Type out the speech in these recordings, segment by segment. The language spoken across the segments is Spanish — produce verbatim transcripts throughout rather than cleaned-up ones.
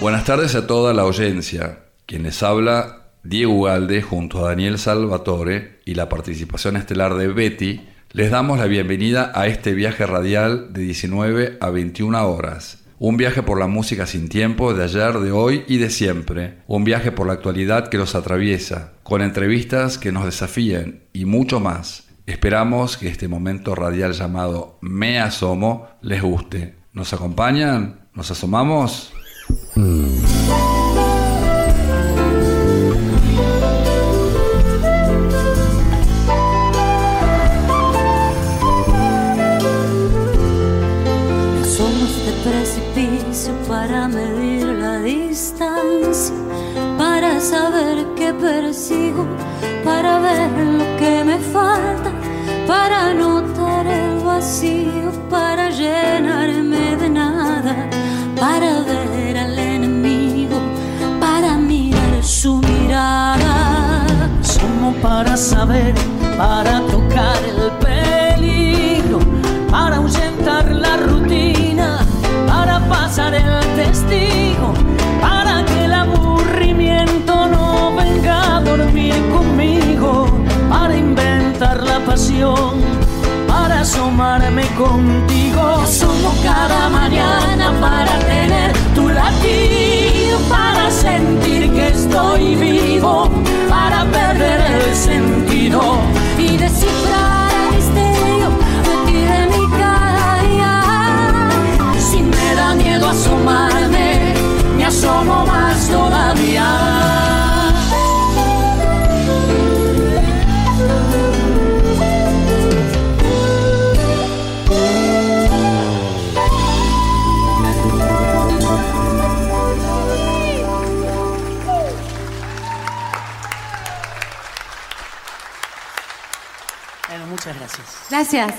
Buenas tardes a toda la audiencia. Quien les habla, Diego Ugalde, junto a Daniel Salvatore y la participación estelar de Betty, les damos la bienvenida a este viaje radial de diecinueve a veintiuna horas. Un viaje por la música sin tiempo de ayer, de hoy y de siempre. Un viaje por la actualidad que los atraviesa, con entrevistas que nos desafíen y mucho más. Esperamos que este momento radial llamado Me Asomo les guste. ¿Nos acompañan? ¿Nos asomamos? Para medir la distancia, para saber qué persigo, para ver lo que me falta, para notar el vacío, para llenarme de nada, para ver al enemigo, para mirar su mirada. Somos para saber, para tocar el peligro, para ahuyentar la rutina, para pasar el testigo, para que el aburrimiento no venga a dormir conmigo, para inventar la pasión, para asomarme contigo. Somos cada mañana para tener tu latido, para sentir que estoy vivo, para perder el sentido y descifrar el misterio de ti, de mi cada día. Si me da miedo asomarme, me asomo más todavía. Bueno, muchas gracias. Gracias.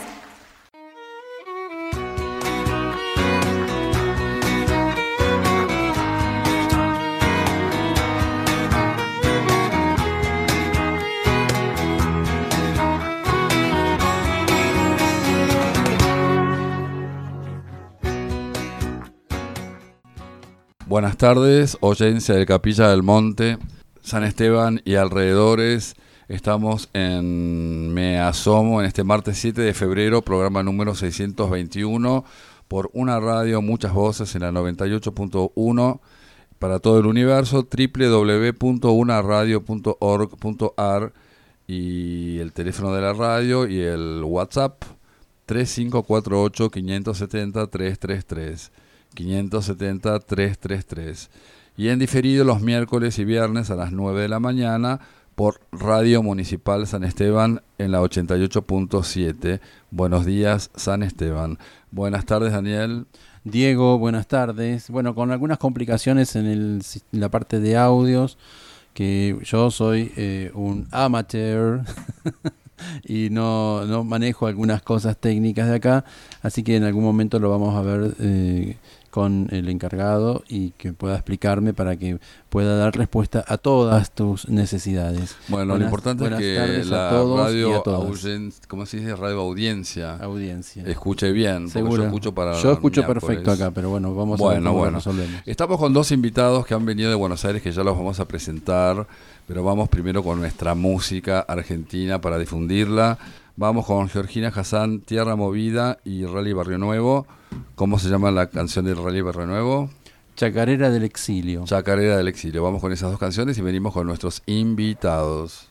Buenas tardes, audiencia de Capilla del Monte, San Esteban y alrededores. Estamos en Me Asomo en este martes siete de febrero, programa número seiscientos veintiuno, por una radio, muchas voces en la noventa y ocho punto uno para todo el universo, doble u doble u doble u punto una radio punto org punto a r, y el teléfono de la radio y el WhatsApp tres cinco cuatro ocho, cinco siete cero, tres tres tres. cinco siete cero, tres tres tres, y en diferido los miércoles y viernes a las nueve de la mañana por Radio Municipal San Esteban en la ochenta y ocho punto siete. Buenos días, San Esteban. Buenas tardes, Daniel. Diego, buenas tardes. Bueno, con algunas complicaciones en, el, en la parte de audios, que yo soy eh, un amateur y no, no manejo algunas cosas técnicas de acá, así que en algún momento lo vamos a ver eh, con el encargado y que pueda explicarme para que pueda dar respuesta a todas tus necesidades. Bueno, buenas, lo importante es que la radio audiencia, ¿cómo se dice? Radio audiencia, audiencia. Escuche bien, seguro. Yo escucho para Yo escucho perfecto acá, pero bueno, vamos bueno, a ver cómo bueno. lo resolvemos. Estamos con dos invitados que han venido de Buenos Aires, que ya los vamos a presentar, pero vamos primero con nuestra música argentina para difundirla. Vamos con Georgina Hassan, Tierra Movida y Rally Barrio Nuevo. ¿Cómo se llama la canción del Rally Barrio Nuevo? Chacarera del Exilio. Chacarera del Exilio. Vamos con esas dos canciones y venimos con nuestros invitados.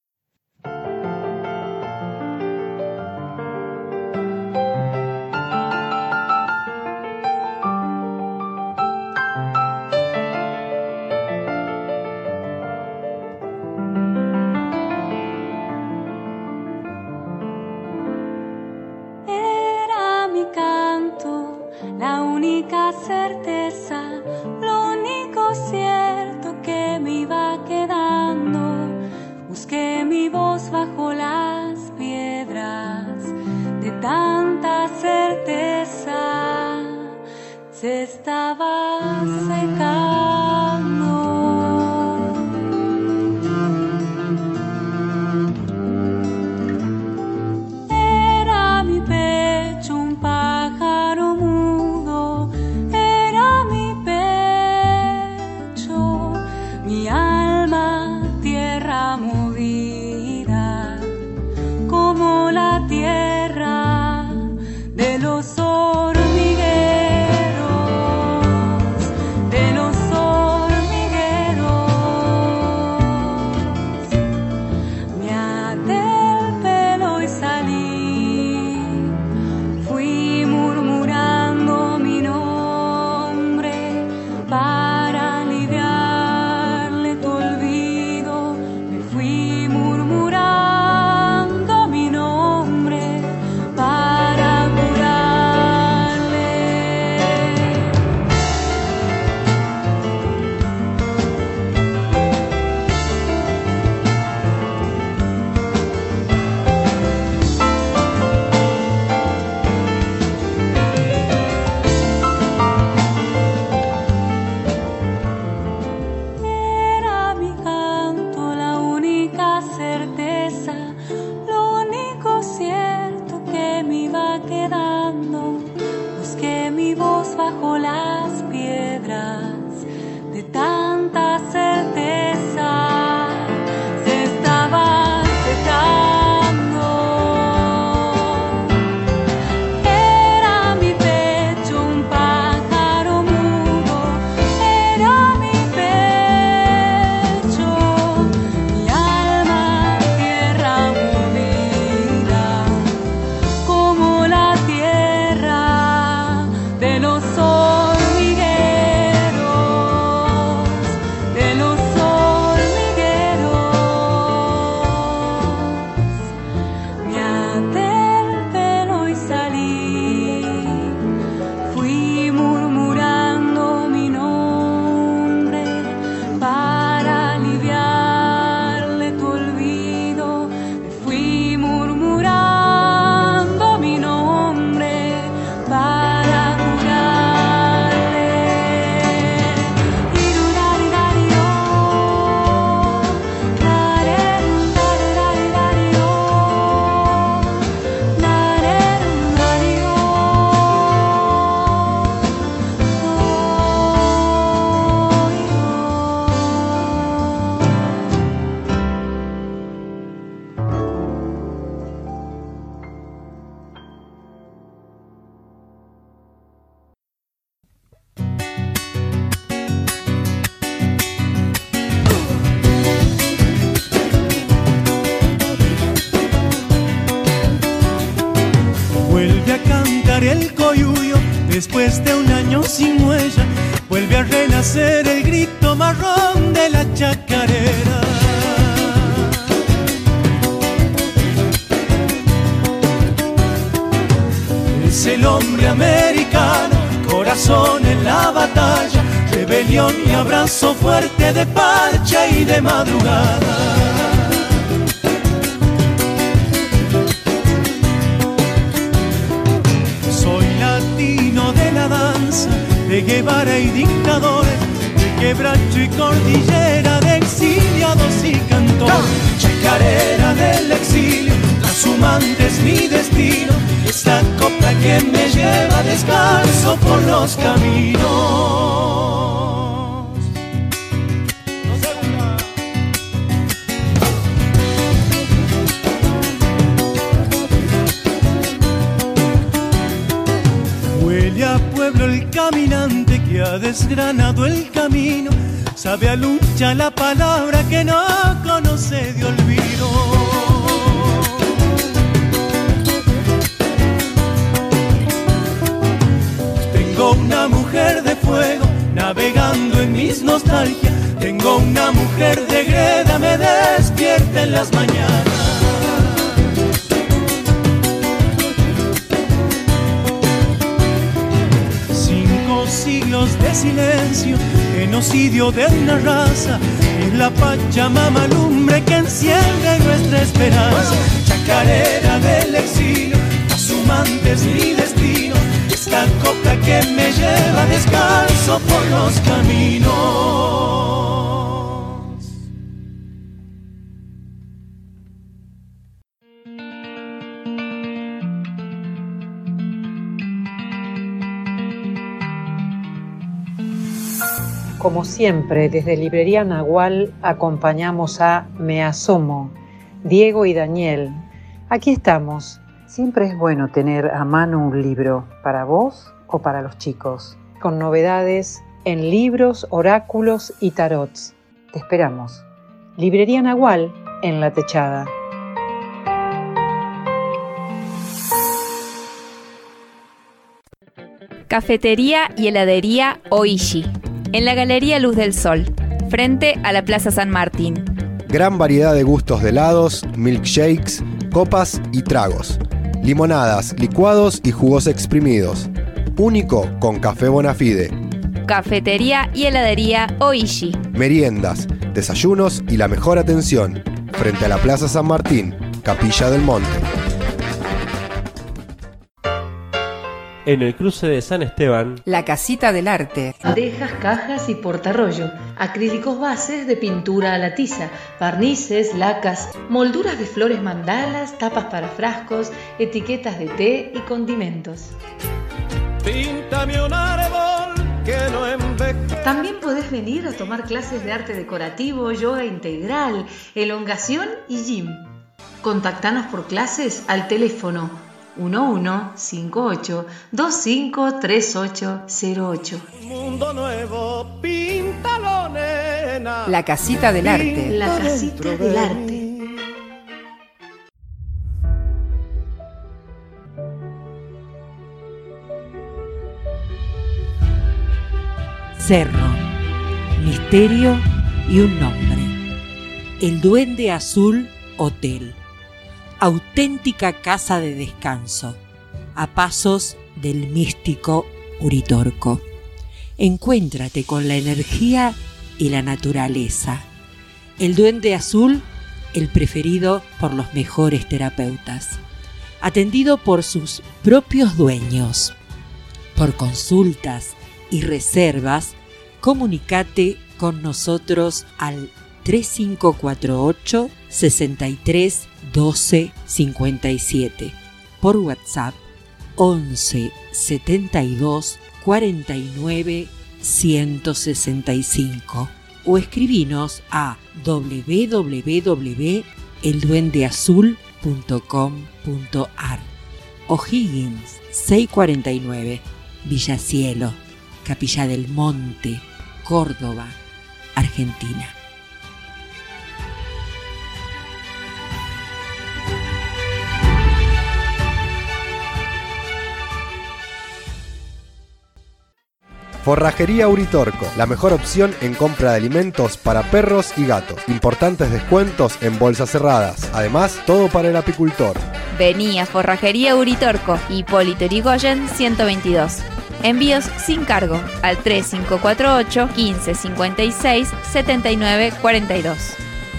La única certeza, lo único cierto que me iba quedando. Busqué mi voz bajo las piedras de tanta certeza, se estaba secando. Era mi pecho un pájaro mudo, era mi pecho Después de un año sin huella, vuelve a renacer el grito marrón de la chacarera. Es el hombre americano, corazón en la batalla, rebelión y abrazo fuerte de parcha y de madrugada. Soy latino de la danza, de Guevara y dictadores, de quebracho y cordillera, de exiliados y cantores. Chacarera del exilio, transhumante es mi destino, esta copla que me lleva descalzo por los caminos. Huele a pueblo el caminante que ha desgranado el camino, sabe a lucha la palabra que no conoce de olvido. Tengo una mujer de fuego navegando en mis nostalgias, tengo una mujer de greda, me despierta en las mañanas. Siglos de silencio, genocidio de una raza, es la Pachamama lumbre que enciende nuestra esperanza. Chacarera del exilio, transhumante es mi destino, esta copla que me lleva descalzo por los caminos. Como siempre, desde Librería Nahual acompañamos a Me Asomo, Diego y Daniel. Aquí estamos. Siempre es bueno tener a mano un libro, para vos o para los chicos, con novedades en libros, oráculos y tarots. Te esperamos. Librería Nahual en La Techada. Cafetería y heladería Oishi, en la Galería Luz del Sol, frente a la Plaza San Martín. Gran variedad de gustos de helados, milkshakes, copas y tragos. Limonadas, licuados y jugos exprimidos. Único con café Bonafide. Cafetería y heladería Oishi. Meriendas, desayunos y la mejor atención. Frente a la Plaza San Martín, Capilla del Monte. En el cruce de San Esteban, La Casita del Arte. Bandejas, cajas y portarrollo, acrílicos bases de pintura a la tiza, barnices, lacas, molduras de flores mandalas, tapas para frascos, etiquetas de té y condimentos. Píntame un árbol que no envejece. También podés venir a tomar clases de arte decorativo, yoga integral, elongación y gym. Contactanos por clases al teléfono uno uno cinco ocho dos cinco tres ocho cero ocho. Mundo nuevo, píntalo, nena. La Casita del Arte. La Casita del Arte. Cerro, misterio y un nombre. El Duende Azul Hotel. Auténtica casa de descanso, a pasos del místico Uritorco. Encuéntrate con la energía y la naturaleza. El Duende Azul, el preferido por los mejores terapeutas. Atendido por sus propios dueños. Por consultas y reservas, comunícate con nosotros al tres cinco cuatro ocho, seis tres, doce, cincuenta y siete, por WhatsApp once, setenta y dos, cuarenta y nueve, ciento sesenta y cinco o escribinos a doble u doble u doble u punto el duende azul punto com punto a r. O'Higgins seiscientos cuarenta y nueve, Villacielo, Capilla del Monte, Córdoba, Argentina. Forrajería Uritorco, la mejor opción en compra de alimentos para perros y gatos. Importantes descuentos en bolsas cerradas. Además, todo para el apicultor. Vení a Forrajería Uritorco, Hipólito Yrigoyen ciento veintidós. Envíos sin cargo al tres cinco cuatro ocho, quince cincuenta y seis, setenta y nueve cuarenta y dos.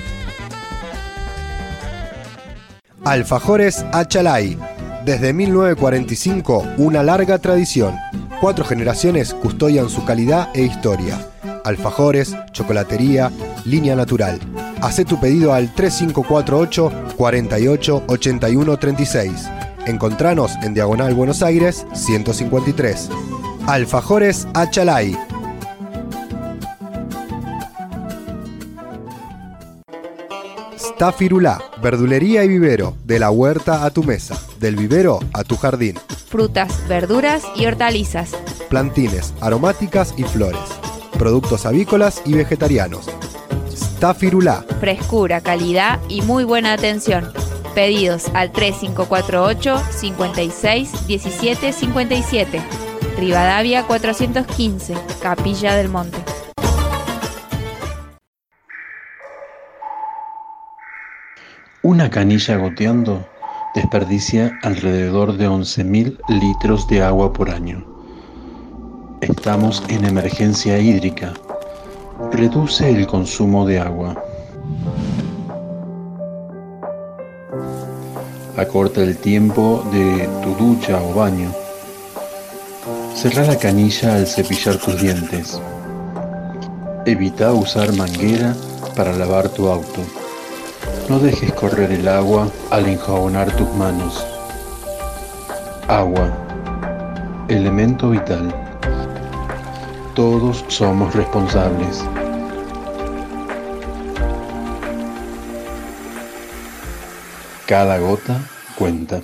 Alfajores Achalay. Desde mil novecientos cuarenta y cinco, una larga tradición. Cuatro generaciones custodian su calidad e historia. Alfajores, chocolatería, línea natural. Hacé tu pedido al tres cinco cuatro ocho, cuarenta y ocho, ochenta y uno treinta y seis. Encontranos en Diagonal Buenos Aires ciento cincuenta y tres. Alfajores Achalay. Stafirulá, verdulería y vivero, de la huerta a tu mesa, del vivero a tu jardín. Frutas, verduras y hortalizas. Plantines, aromáticas y flores. Productos avícolas y vegetarianos. Stafirulá. Frescura, calidad y muy buena atención. Pedidos al tres cinco cuatro ocho, cincuenta y seis, diecisiete cincuenta y siete. Rivadavia cuatrocientos quince, Capilla del Monte. Una canilla goteando desperdicia alrededor de once mil litros de agua por año. Estamos en emergencia hídrica. Reduce el consumo de agua. Acorta el tiempo de tu ducha o baño. Cerrá la canilla al cepillar tus dientes. Evita usar manguera para lavar tu auto. No dejes correr el agua al enjabonar tus manos. Agua, elemento vital. Todos somos responsables. Cada gota cuenta.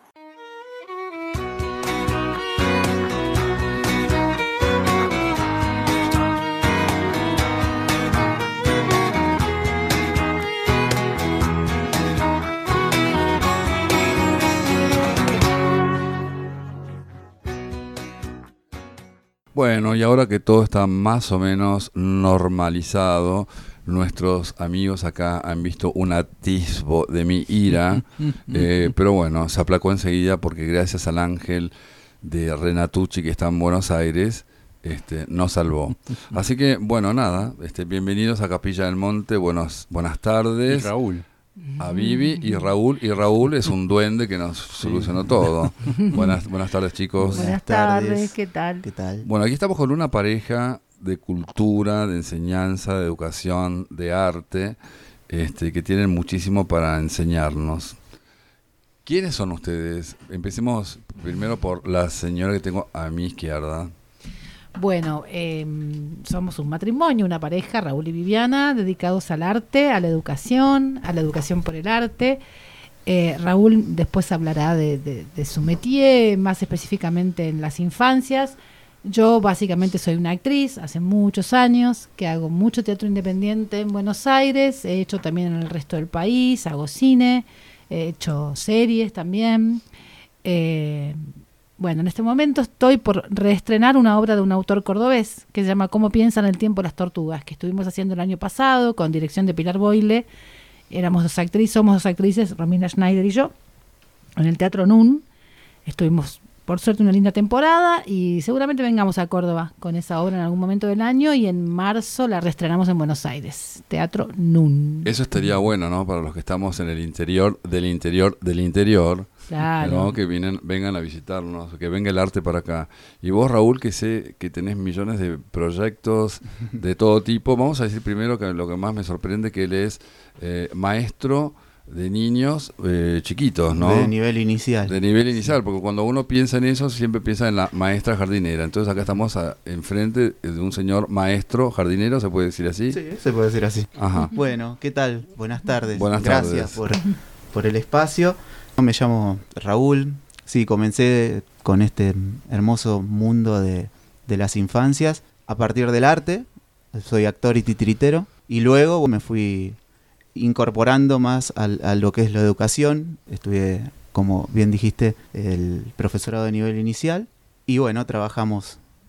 Bueno, y ahora que todo está más o menos normalizado, nuestros amigos acá han visto un atisbo de mi ira, eh, pero bueno, se aplacó enseguida porque gracias al ángel de Renatucci que está en Buenos Aires, este, nos salvó. Así que, bueno, nada, este, bienvenidos a Capilla del Monte, buenos, buenas tardes. Y Raúl. A Vivi y Raúl, y Raúl es un duende que nos solucionó todo. Buenas, buenas tardes, chicos. Buenas tardes, ¿qué tal? ¿Qué tal? Bueno, aquí estamos con una pareja de cultura, de enseñanza, de educación, de arte, este, que tienen muchísimo para enseñarnos. ¿Quiénes son ustedes? Empecemos primero por la señora que tengo a mi izquierda. Bueno, eh, somos un matrimonio, una pareja, Raúl y Viviana, dedicados al arte, a la educación, a la educación por el arte. Eh, Raúl después hablará de, de, de su métier, más específicamente en las infancias. Yo básicamente soy una actriz, hace muchos años, que hago mucho teatro independiente en Buenos Aires, he hecho también en el resto del país, hago cine, he hecho series también. Eh, Bueno, en este momento estoy por reestrenar una obra de un autor cordobés que se llama Cómo piensan el tiempo las tortugas, que estuvimos haciendo el año pasado con dirección de Pilar Boyle. Éramos dos actrices, somos dos actrices, Romina Schneider y yo, en el Teatro Nun. Estuvimos, por suerte, una linda temporada y seguramente vengamos a Córdoba con esa obra en algún momento del año y en marzo la reestrenamos en Buenos Aires, Teatro Nun. Eso estaría bueno, ¿no? Para los que estamos en el interior del interior del interior. Claro. ¿No? Que vienen, vengan a visitarnos, que venga el arte para acá. Y vos, Raúl, que sé que tenés millones de proyectos de todo tipo, vamos a decir primero que lo que más me sorprende que él es eh, maestro de niños eh, chiquitos, ¿no? De nivel inicial. De nivel inicial, porque cuando uno piensa en eso, siempre piensa en la maestra jardinera. Entonces acá estamos a, enfrente de un señor maestro jardinero, ¿se puede decir así? Sí, se puede decir así. Ajá. Bueno, ¿qué tal? Buenas tardes. Buenas Gracias tardes. por, por el espacio. Me llamo Raúl. Sí, comencé con este hermoso mundo de, de las infancias a partir del arte. Soy actor y titiritero. Y luego me fui incorporando más al, a lo que es la educación. Estudié, como bien dijiste, el profesorado de nivel inicial. Y bueno, trabajamos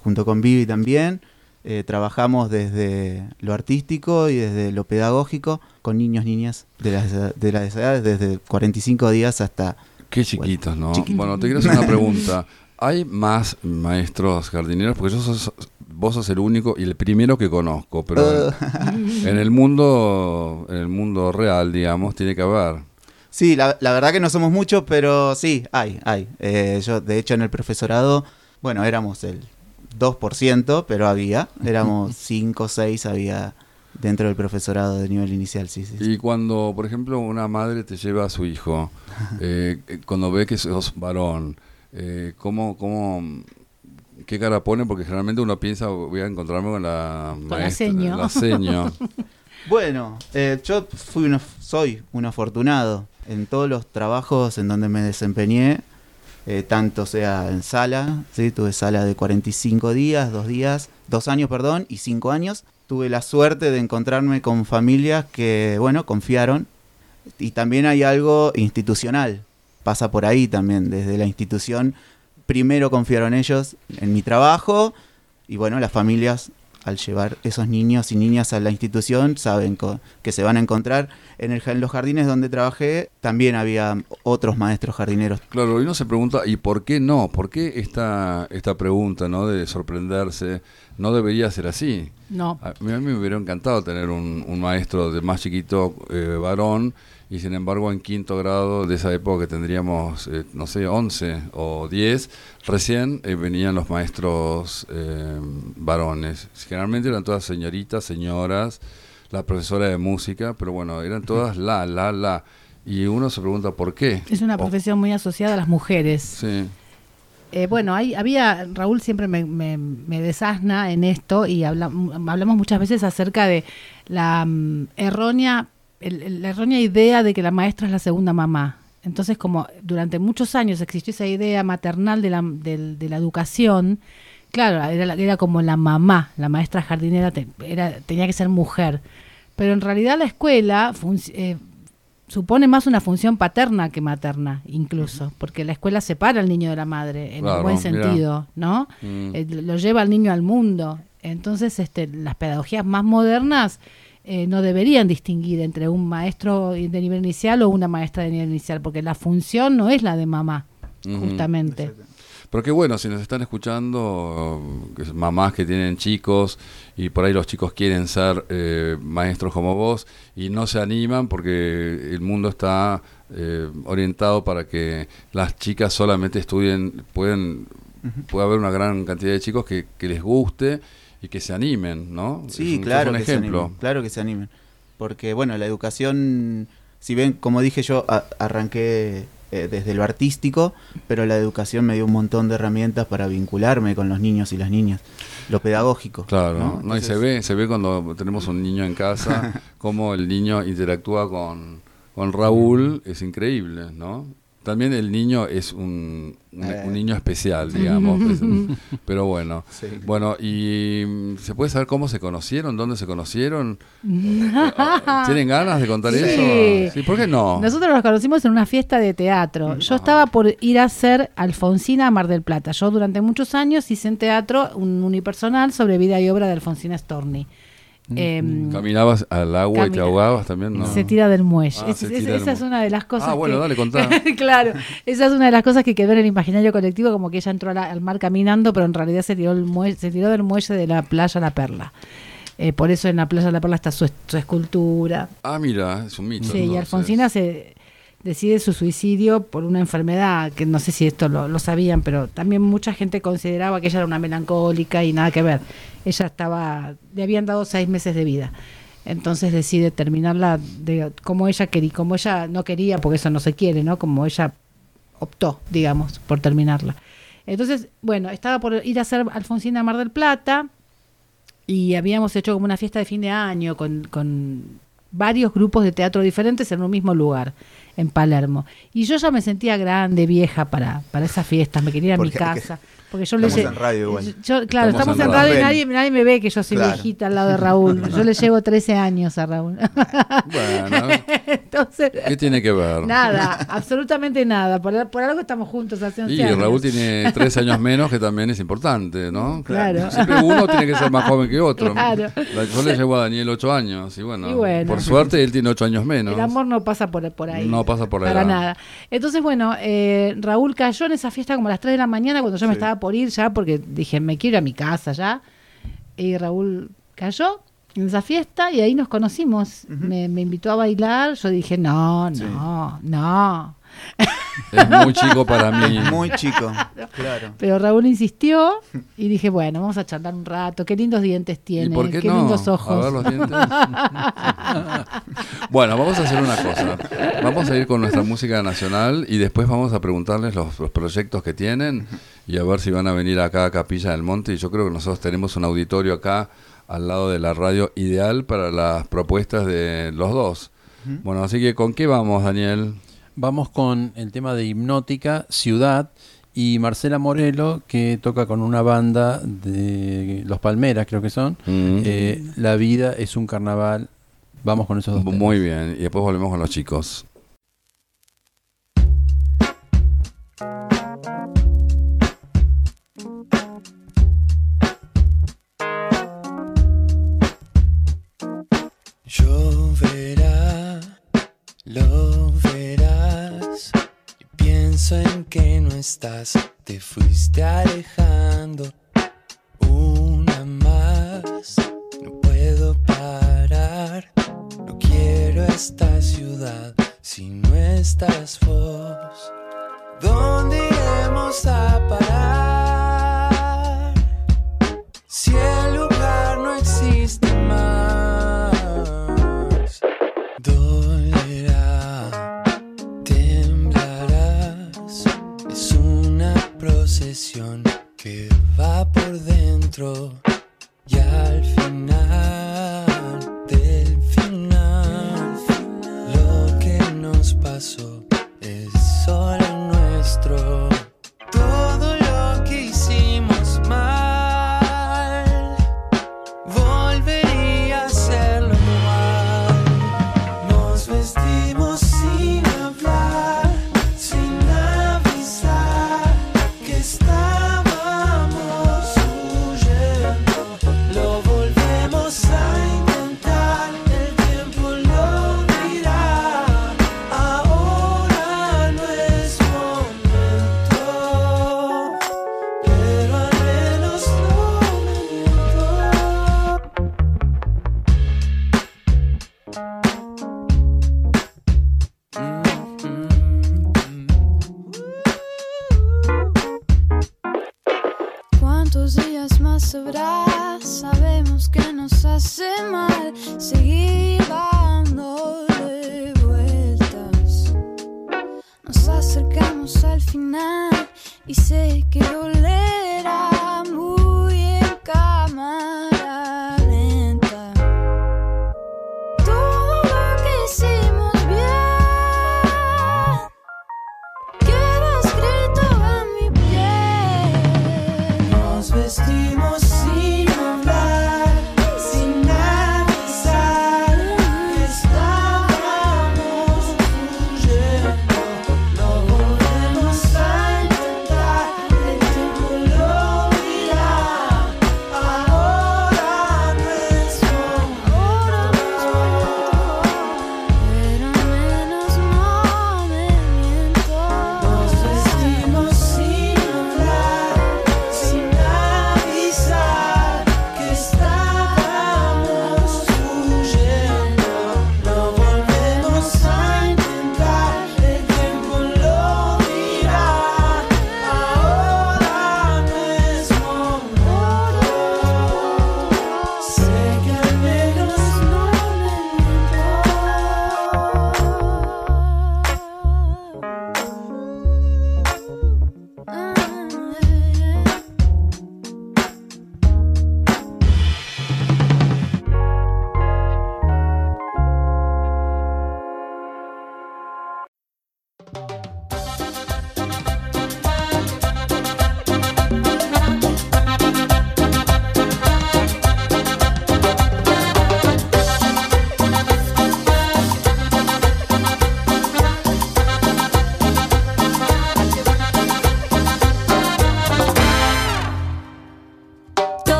junto con Vivi también. Eh, trabajamos desde lo artístico y desde lo pedagógico con niños, niñas de las, de las edades desde cuarenta y cinco días hasta... Qué chiquitos, ¿no? Chiquitos. Bueno, te quiero hacer una pregunta. ¿Hay más maestros jardineros? Porque yo sos, vos sos el único y el primero que conozco, pero Uh. en, en el mundo en el mundo real, digamos, tiene que haber. Sí, la, la verdad que no somos muchos, pero sí, hay, hay. Eh, yo, de hecho, en el profesorado, bueno, éramos el dos por ciento, pero había, éramos cinco o seis había dentro del profesorado de nivel inicial, sí, sí. Y cuando, por ejemplo, una madre te lleva a su hijo, eh, cuando ve que sos varón, eh, ¿cómo, cómo, qué cara pone? Porque generalmente uno piensa, voy a encontrarme con la Con la maestra, seño. la seño. Bueno, eh, yo fui uno, soy un afortunado en todos los trabajos en donde me desempeñé, eh, tanto sea en sala, ¿sí? Tuve sala de cuarenta y cinco días, dos días, dos años, perdón, y cinco años. Tuve la suerte de encontrarme con familias que, bueno, confiaron. Y también hay algo institucional, pasa por ahí también, desde la institución. Primero confiaron ellos en mi trabajo y, bueno, las familias, al llevar esos niños y niñas a la institución, saben co- que se van a encontrar. En, el, en los jardines donde trabajé también había otros maestros jardineros. Claro, y uno se pregunta, ¿y por qué no? ¿Por qué esta, esta pregunta, ¿no? De sorprenderse? No debería ser así. No. A mí, a mí me hubiera encantado tener un, un maestro de más chiquito, eh, varón, y sin embargo en quinto grado de esa época que tendríamos, eh, no sé, once o diez, recién eh, venían los maestros eh, varones. Generalmente eran todas señoritas, señoras, la profesora de música, pero bueno, eran todas la, la, la. Y uno se pregunta por qué. Es una O- profesión muy asociada a las mujeres. Sí. Eh, bueno, hay, había, Raúl siempre me, me, me desasna en esto y habla, hablamos muchas veces acerca de la mm, errónea, el- el- la errónea idea de que la maestra es la segunda mamá. Entonces, como durante muchos años existió esa idea maternal de la, del- de la educación, claro, era, la- era como la mamá, la maestra jardinera te- era, tenía que ser mujer. Pero en realidad la escuela func- eh, supone más una función paterna que materna, incluso, porque la escuela separa al niño de la madre, en Claro, el buen mira. sentido, ¿no? Mm. Eh, lo lleva al niño al mundo. Entonces, este, las pedagogías más modernas eh, no deberían distinguir entre un maestro de nivel inicial o una maestra de nivel inicial, porque la función no es la de mamá, Ujú. justamente. Pero qué bueno, si nos están escuchando, que es mamás que tienen chicos y por ahí los chicos quieren ser eh, maestros como vos y no se animan porque el mundo está eh, orientado para que las chicas solamente estudien, pueden, puede haber una gran cantidad de chicos que, que les guste y que se animen, ¿no? Sí, Es un, claro es un que se ejemplo. animen, claro que se animen. Porque, bueno, la educación, si bien, como dije yo, a- arranqué eh, desde lo artístico, pero la educación me dio un montón de herramientas para vincularme con los niños y las niñas. Lo pedagógico. Claro, ¿no? ¿no? No, y Entonces- se ve, se ve cuando tenemos un niño en casa, cómo el niño interactúa con, con Raúl, es increíble, ¿no? También el niño es un, un, Eh. un niño especial, digamos, pues, pero bueno. Sí. Bueno, y mm, ¿se puede saber cómo se conocieron? ¿Dónde se conocieron? ¿Tienen ganas de contar Sí. eso? Sí, ¿por qué no? Nosotros nos conocimos en una fiesta de teatro. Yo estaba por ir a hacer Alfonsina a Mar del Plata. Yo durante muchos años hice en teatro un unipersonal sobre vida y obra de Alfonsina Storni. Em, ¿Caminabas al agua y te Camina- ahogabas también? No. Se tira del muelle. Ah, Es- se es- tira del esa es muelle. una de las cosas Ah, bueno, que- dale, contá. Claro, esa es una de las cosas que quedó en el imaginario colectivo, como que ella entró a la- al mar caminando, pero en realidad se tiró, el muelle, se tiró del muelle de la playa La Perla. Eh, por eso en la playa La Perla está su, su escultura. Ah, mira, es un mito. Sí, y entonces. Alfonsina se decide su suicidio por una enfermedad, que no sé si esto lo, lo sabían, pero también mucha gente consideraba que ella era una melancólica y nada que ver. Ella estaba, le habían dado seis meses de vida. Entonces decide terminarla de como ella quería, como ella no quería, porque eso no se quiere, ¿no? Como ella optó, digamos, por terminarla. Entonces, bueno, estaba por ir a hacer Alfonsina a Mar del Plata y habíamos hecho como una fiesta de fin de año con, con varios grupos de teatro diferentes en un mismo lugar, en Palermo. Y yo ya me sentía grande, vieja para, para esas fiestas, me quería ir a mi Porque- casa. Porque yo estamos le lle- en radio igual. Yo, claro, estamos, estamos en radio, radio y nadie, nadie me ve que yo soy claro. viejita al lado de Raúl. Yo le llevo trece años a Raúl. Bueno, entonces, ¿qué tiene que ver? Nada, absolutamente nada. Por, por algo estamos juntos hace once y años. Y Raúl tiene tres años menos, que también es importante, ¿no? Claro. Siempre uno tiene que ser más joven que otro. Claro. Yo le llevo a Daniel ocho años y bueno, y bueno, por suerte él tiene ocho años menos. El amor no pasa por, por ahí. No pasa por ahí. Para nada. Entonces, bueno, eh, Raúl cayó en esa fiesta como a las tres de la mañana cuando yo sí. me estaba por ir ya, porque dije, me quiero ir a mi casa ya. Y Raúl cayó en esa fiesta y ahí nos conocimos. Uh-huh. me, me invitó a bailar. Yo dije, no, no, sí. no. Es muy chico para mí. Muy chico, claro. Pero Raúl insistió y dije, bueno, vamos a charlar un rato. Qué lindos dientes tiene, ¿Y por qué, qué no? lindos ojos. A ver los dientes. Bueno, vamos a hacer una cosa. Vamos a ir con nuestra música nacional y después vamos a preguntarles los, los proyectos que tienen y a ver si van a venir acá a Capilla del Monte. Y yo creo que nosotros tenemos un auditorio acá al lado de la radio ideal para las propuestas de los dos. Uh-huh. Bueno, así que ¿con qué vamos, Daniel? Vamos con el tema de Hipnótica, Ciudad, y Marcela Morelo, que toca con una banda de Los Palmeras, creo que son. Mm. Eh, La vida es un carnaval. Vamos con esos dos temas. Muy bien, y después volvemos con los chicos. Lloverá, lo verás, y pienso en que no estás, te fuiste alejando. Una más, no puedo parar, no quiero esta ciudad si no estás vos. ¿Dónde iremos a parar si el lugar no existe más? Dolerá, temblarás, es una procesión que va por dentro y al final del final lo que nos pasó es solo nuestro. Todo lo que hicimos mal volvería a hacerlo igual. Nos vestimos sin hablar, sin avisar que estábamos huyendo. Lo volvemos a intentar, el tiempo lo dirá. Ahora no es momento, pero al menos no me miento. ¿Cuántos días más habrá? Sabemos que nos hace mal seguir dándole vueltas. Nos acercamos al final y sé que dolerá muy en cámara lenta. Todo lo que hicimos bien queda escrito en mi piel. Nos vestimos sin hablar, sin avisar que estábamos huyendo. Lo volvemos a intentar, el tiempo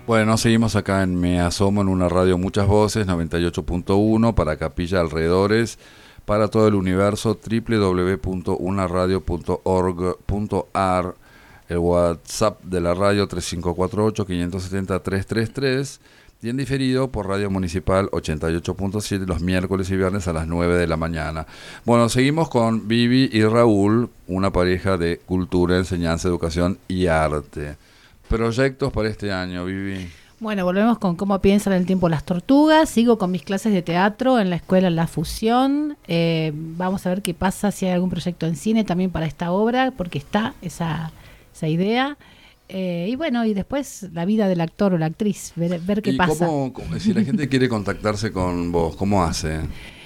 Bueno, seguimos acá en Me Asomo, en una radio Muchas Voces, noventa y ocho punto uno, para Capilla Alrededores, para todo el universo, doble u doble u doble u punto una radio punto org punto a r, el WhatsApp de la radio tres cinco cuatro ocho, cinco siete cero, tres tres tres, y en diferido por Radio Municipal ochenta y ocho punto siete los miércoles y viernes a las nueve de la mañana. Bueno, seguimos con Vivi y Raúl, una pareja de cultura, enseñanza, educación y arte. Proyectos para este año, Vivi. Bueno, volvemos con cómo piensan el tiempo las tortugas. Sigo con mis clases de teatro en la escuela La Fusión. Eh, vamos a ver qué pasa, si hay algún proyecto en cine también para esta obra, porque está esa, esa idea. Eh, y bueno, y después la vida del actor o la actriz, ver, ver qué ¿Y pasa. Cómo, cómo, si la gente quiere contactarse con vos, ¿cómo hace?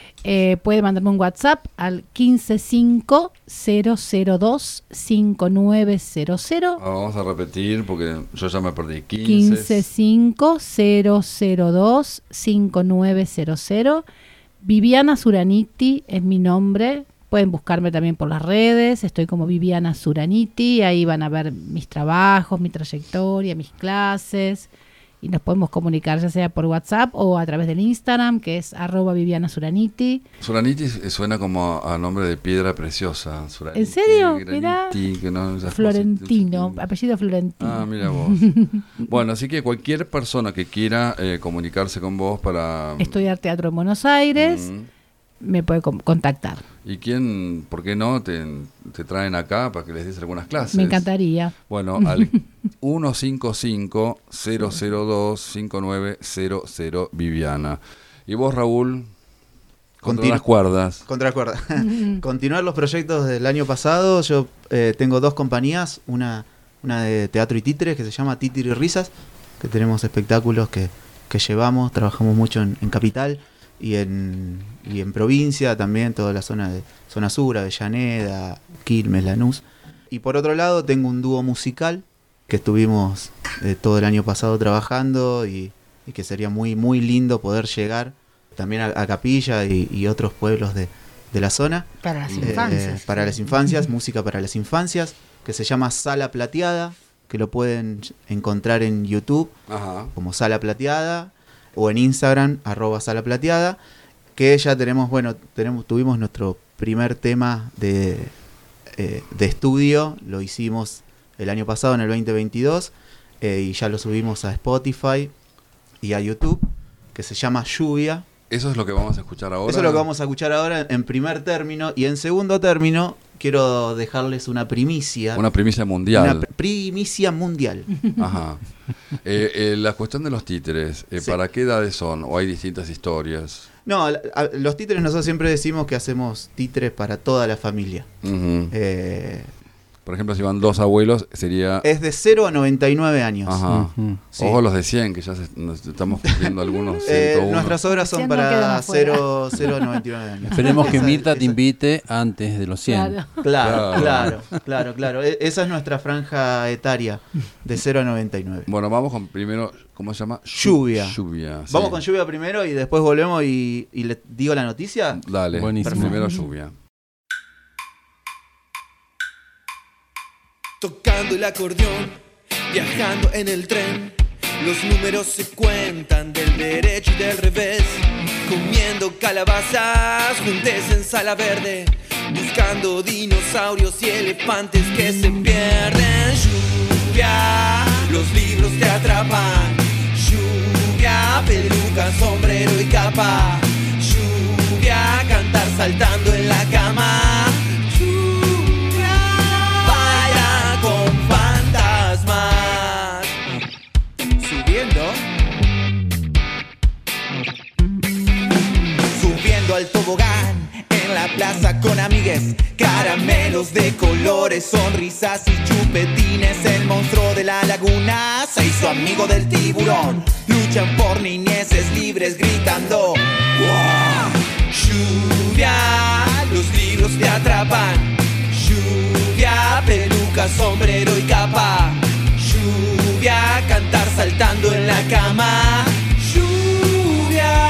Eh, puede mandarme un WhatsApp al quince cinco cero cero dos cinco nueve cero cero. Ah, vamos a repetir porque yo ya me perdí. quince cinco cero cero dos cinco nueve cero cero. Viviana Suraniti es mi nombre. Pueden buscarme también por las redes. Estoy como Viviana Suraniti. Ahí van a ver mis trabajos, mi trayectoria, mis clases. Y nos podemos comunicar ya sea por WhatsApp o a través del Instagram, que es arroba Viviana Suraniti. Suraniti suena como a nombre de piedra preciosa. Suraniti, ¿En serio? Graniti, Mira. que no, Florentino, apellido Florentino. Ah, mira vos. Bueno, así que cualquier persona que quiera eh, comunicarse con vos para... Estudiar teatro en Buenos Aires, mm. me puede com- contactar. ¿Y quién, por qué no, te, te traen acá para que les des algunas clases? Me encantaría. Bueno, al uno cinco cinco cero cero dos cinco nueve cero cero Viviana. ¿Y vos, Raúl? Contra Continu- las cuerdas. Contra las cuerdas. Continuar los proyectos del año pasado. Yo eh, tengo dos compañías, una, una de teatro y títeres que se llama Títere y Risas, que tenemos espectáculos que, que llevamos, trabajamos mucho en, en Capital. Y en, y en provincia también, toda la zona de zona sur, Avellaneda, Quilmes, Lanús. Y por otro lado tengo un dúo musical que estuvimos eh, todo el año pasado trabajando y, y que sería muy muy lindo poder llegar también a, a Capilla y, y otros pueblos de, de la zona. Para las eh, infancias. Para las infancias, música para las infancias, que se llama Sala Plateada, que lo pueden encontrar en YouTube. Ajá. Como Sala Plateada. O en Instagram, arroba Sala Plateada, que ya tenemos, bueno, tenemos, tuvimos nuestro primer tema de, eh, de estudio, lo hicimos el año pasado, en el veinte veintidós, eh, y ya lo subimos a Spotify y a YouTube, que se llama Lluvia. ¿Eso es lo que vamos a escuchar ahora? Eso es lo que vamos a escuchar ahora en primer término, y en segundo término quiero dejarles una primicia. Una primicia mundial. Una primicia mundial. Ajá. Eh, eh, la cuestión de los títeres, eh, sí. ¿Para qué edades son? ¿O hay distintas historias? No, la, a, los títeres nosotros siempre decimos que hacemos títeres para toda la familia. Uh-huh. Eh, Por ejemplo, si van dos abuelos, sería... Es de cero a noventa y nueve años. Ajá. Uh-huh. Sí. Ojo los de cien, que ya se, nos estamos cumpliendo algunos. ciento uno. Eh, nuestras obras son para cero a noventa y nueve años. Esperemos que Mirta te invite antes de los cien. Claro, claro, claro, claro, claro. Esa es nuestra franja etaria, de cero a noventa y nueve. Bueno, vamos con primero, ¿cómo se llama? Lluvia. Lluvia, sí. Vamos con Lluvia primero y después volvemos y, y le digo la noticia. Dale, buenísimo. Primero Lluvia. Tocando el acordeón, viajando en el tren, los números se cuentan del derecho y del revés, comiendo calabazas juntos en sala verde, buscando dinosaurios y elefantes que se pierden. Lluvia, los libros te atrapan. Lluvia, peluca, sombrero y capa. Lluvia, cantar saltando en la cama. Subiendo al tobogán en la plaza con amigues, caramelos de colores, sonrisas y chupetines. El monstruo de la laguna se hizo amigo del tiburón. Luchan por niñeces libres gritando ¡wow! Lluvia, los libros te atrapan. Lluvia, peluca, sombrero y capa. Lluvia, cantar saltando en la cama. Lluvia.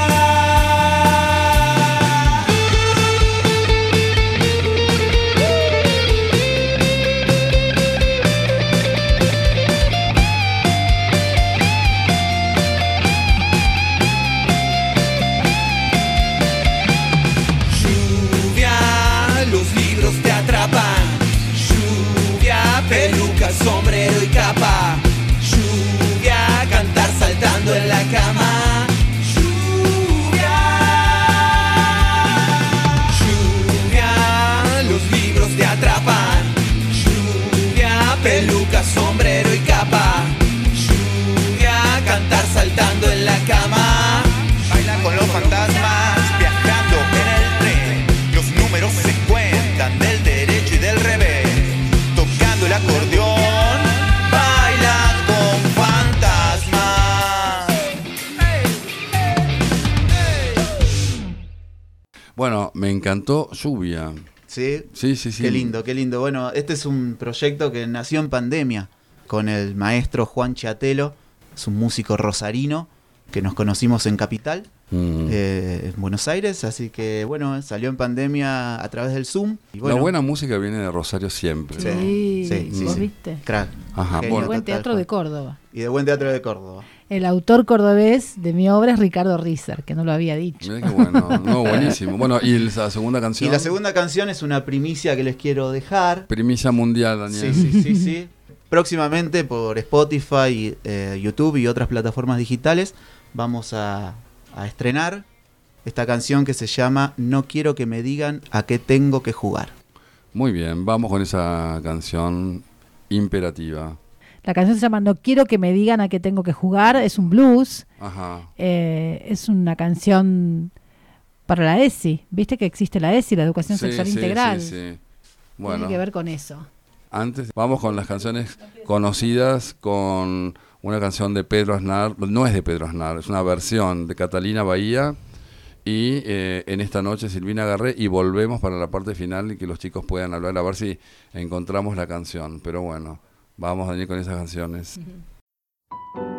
Me encantó Lluvia. ¿Sí? Sí, sí, sí. Qué lindo, qué lindo. Bueno, este es un proyecto que nació en pandemia con el maestro Juan Chiatelo, es un músico rosarino que nos conocimos en Capital, mm. eh, en Buenos Aires, así que bueno, salió en pandemia a través del Zoom. Y bueno, la buena música viene de Rosario siempre. Sí, sí, sí, ¿vos sí. viste? Crack. Ajá, y bueno. de Buen Teatro de Córdoba. Y de Buen Teatro de Córdoba. El autor cordobés de mi obra es Ricardo Rizar, que no lo había dicho. Mirá qué bueno, no, buenísimo. Bueno, ¿y la segunda canción? Y la segunda canción es una primicia que les quiero dejar. Primicia mundial, Daniel. Sí, sí, sí, sí. Próximamente por Spotify, eh, YouTube y otras plataformas digitales vamos a, a estrenar esta canción que se llama No quiero que me digan a qué tengo que jugar. Muy bien, vamos con esa canción imperativa. La canción se llama No quiero que me digan a qué tengo que jugar, es un blues. Ajá. Eh, es una canción para la E S I. ¿Viste que existe la E S I, la Educación Sí, Sexual sí, Integral? sí, sí. Bueno, tiene que ver con eso. Antes vamos con las canciones conocidas, con una canción de Pedro Aznar, no es de Pedro Aznar, es una versión de Catalina Bahía y eh, en esta noche Silvina Garré, y volvemos para la parte final y que los chicos puedan hablar a ver si encontramos la canción, pero bueno, vamos a venir con esas canciones. Uh-huh.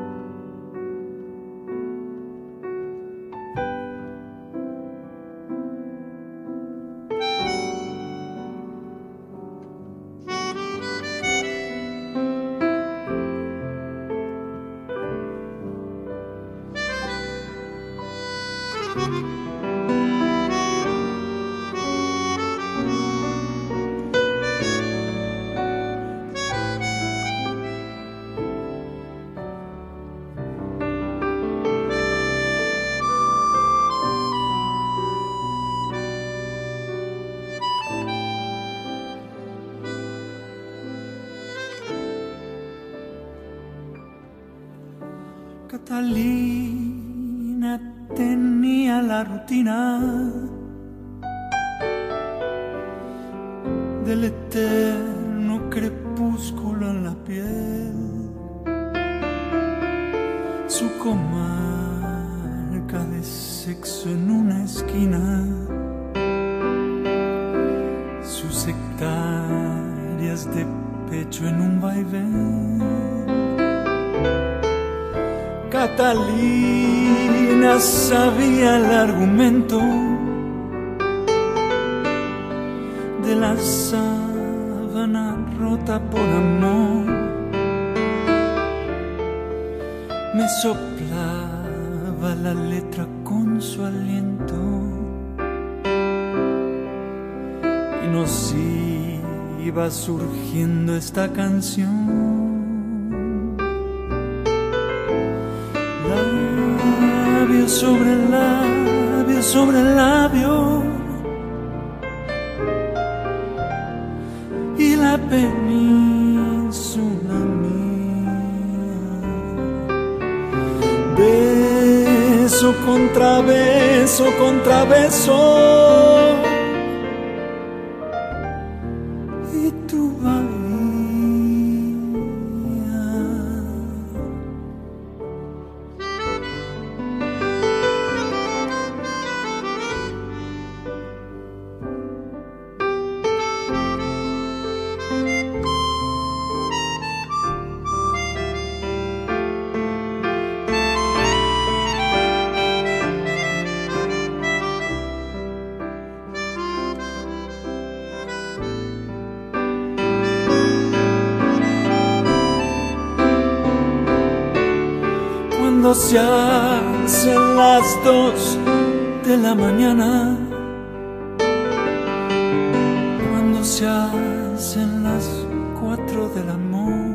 Catalina tenía la rutina del eterno crepúsculo en la piel, su comarca de sexo en una esquina, sus hectáreas de pecho en un vaivén. Catalina sabía el argumento de la sábana rota por amor. Me soplaba la letra con su aliento y nos iba surgiendo esta canción. Labio sobre labio sobre labio, y la península mía, beso contra beso contra beso, y tu bahía. Cuando se hacen las dos de la mañana, cuando se hacen las cuatro del amor,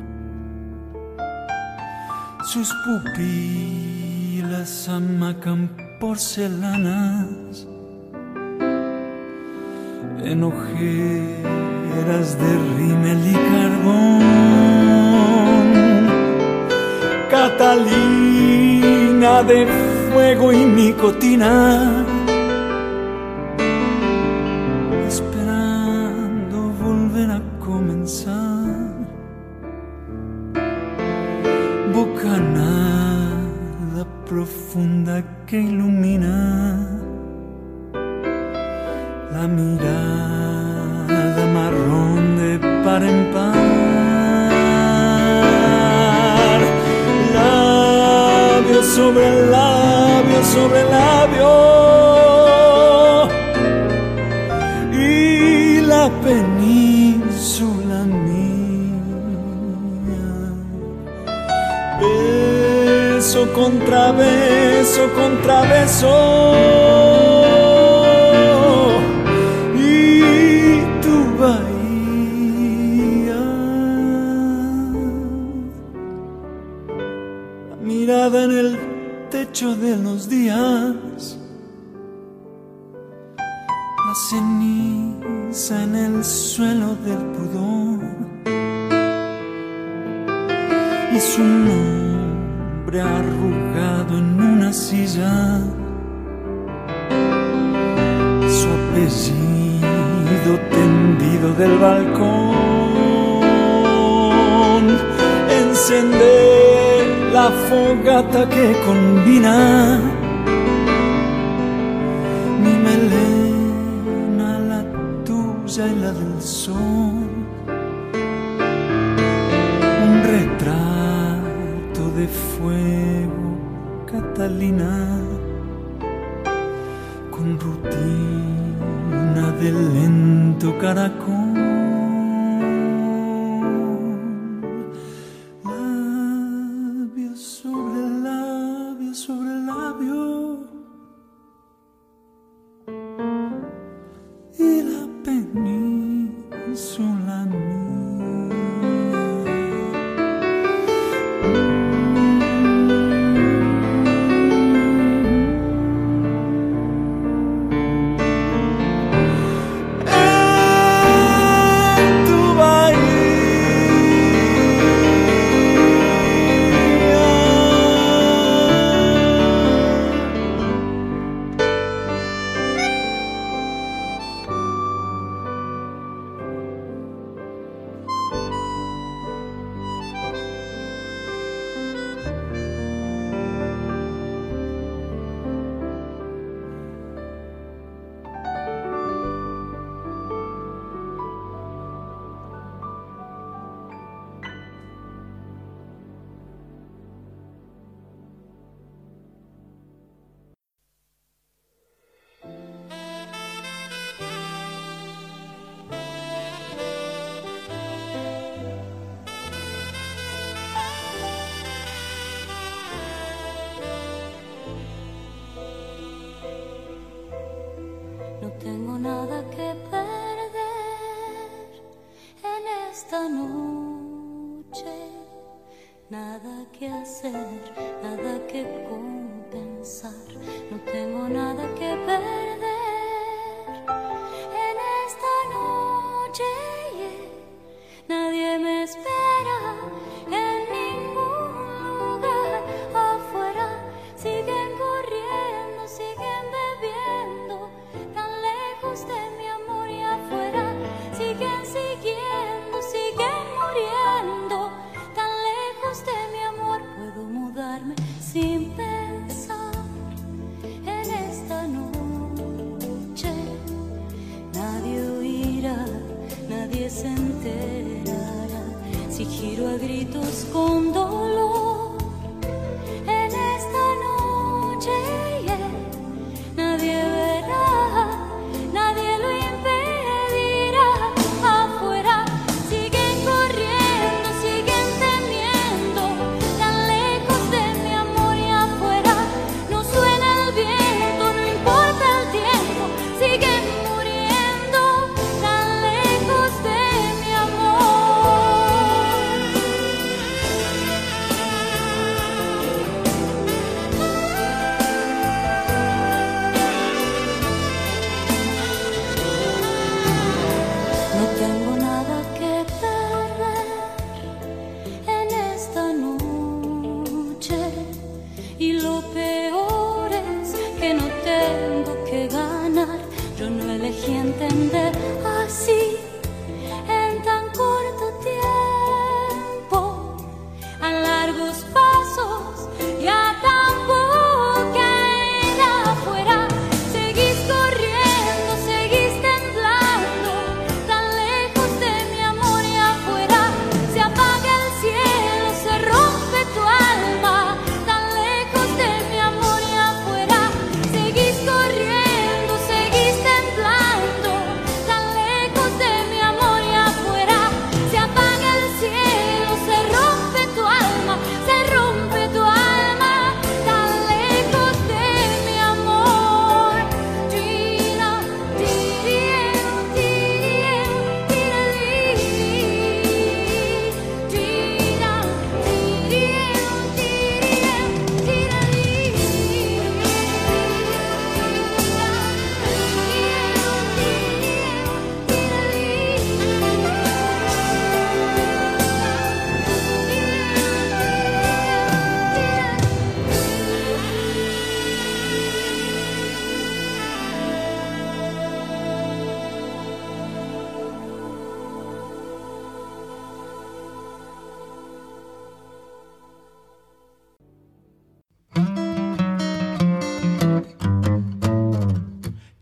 sus pupilas amacan porcelanas en ojeras de rímel y carbón. Catalina de fuego y nicotina, esperando volver a comenzar. Bocanada profunda que ilumina la mirada marrón de par en par, labio sobre labio sobre labio, y la península mía, beso contra beso contra beso, y tu bahía, la mirada en el techo de los días, la ceniza en el suelo del pudor, y su nombre arrugado en una silla, su apellido tendido del balcón, encender la fogata que combina mi melena, la tuya y la del sol, un retrato de fuego, Catalina, con rutina de lento caracol. Labio sobre labio sobre labio, y la península mía. No tengo nada que perder en esta noche, nada que hacer, nada que compensar. No tengo nada que perder en esta noche, yeah. Nadie me espera en ningún lugar afuera. Siguen corriendo, siguen bebiendo, tan lejos de mi amor y afuera. Siguen siguiendo, siguen muriendo, tan lejos de mi amor. Puedo mudarme sin pensar en esta noche. Nadie oirá, nadie se enterará si giro a gritos con dolor en esta noche, yeah. Nadie verá, nadie lo impedirá afuera. Siguen corriendo, siguen temiendo, tan lejos de mi amor y afuera. No suena el viento, no importa el tiempo, siguen muriendo, tan lejos de mi amor.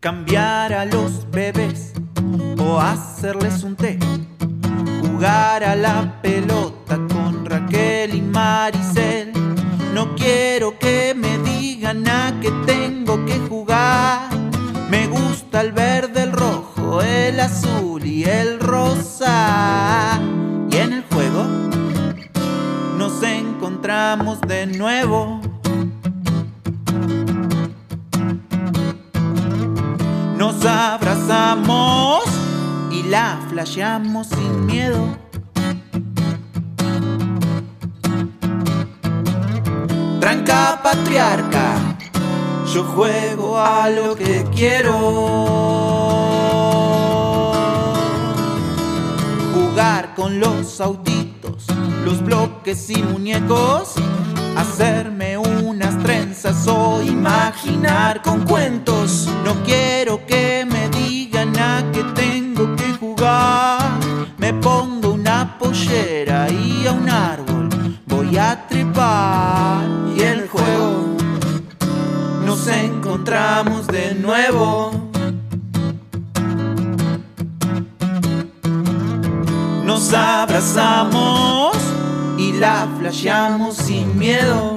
cambiar a los bebés o hacerles un té, jugar a la pelota con Raquel y Maricel. No quiero que me digan a qué tengo que jugar. Me gusta el verde, el rojo, el azul y el rosa. Y en el juego nos encontramos de nuevo. Nos abrazamos y la flasheamos sin miedo. Tranca patriarca, yo juego a lo que quiero. Jugar con los autitos, los bloques y muñecos, hacerme unas trenzas o imaginar con cuentos. No quiero que me digan a qué tengo que jugar. Me pongo una pollera y a un árbol voy a trepar. Y en el juego nos encontramos de nuevo. Nos abrazamos y la flasheamos sin miedo.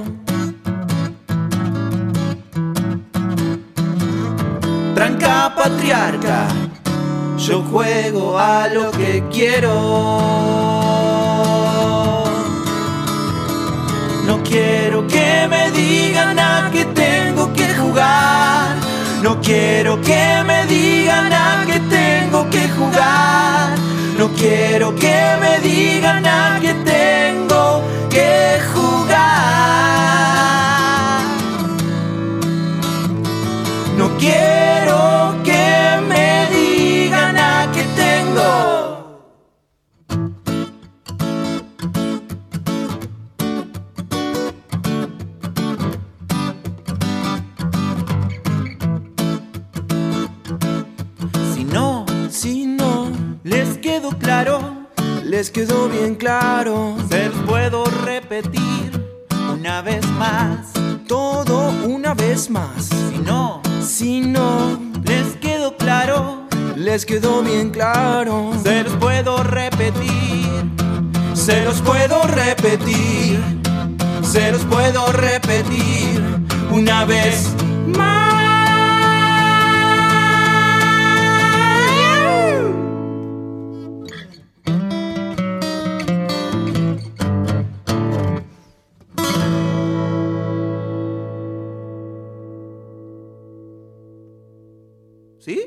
Tranca patriarca, yo juego a lo que quiero. No quiero que me digan a qué tengo que jugar. No quiero que me digan a qué tengo que jugar. No quiero que me digan a qué tengo que jugar. No quiero que me digan a qué tengo. Si no, si no les quedó claro, les quedó bien claro. Se los puedo repetir una vez más, todo una vez más. Si no, si no les quedó claro, les quedó bien claro. Se los puedo repetir, se los puedo repetir, se los puedo repetir una vez más. ¿Sí?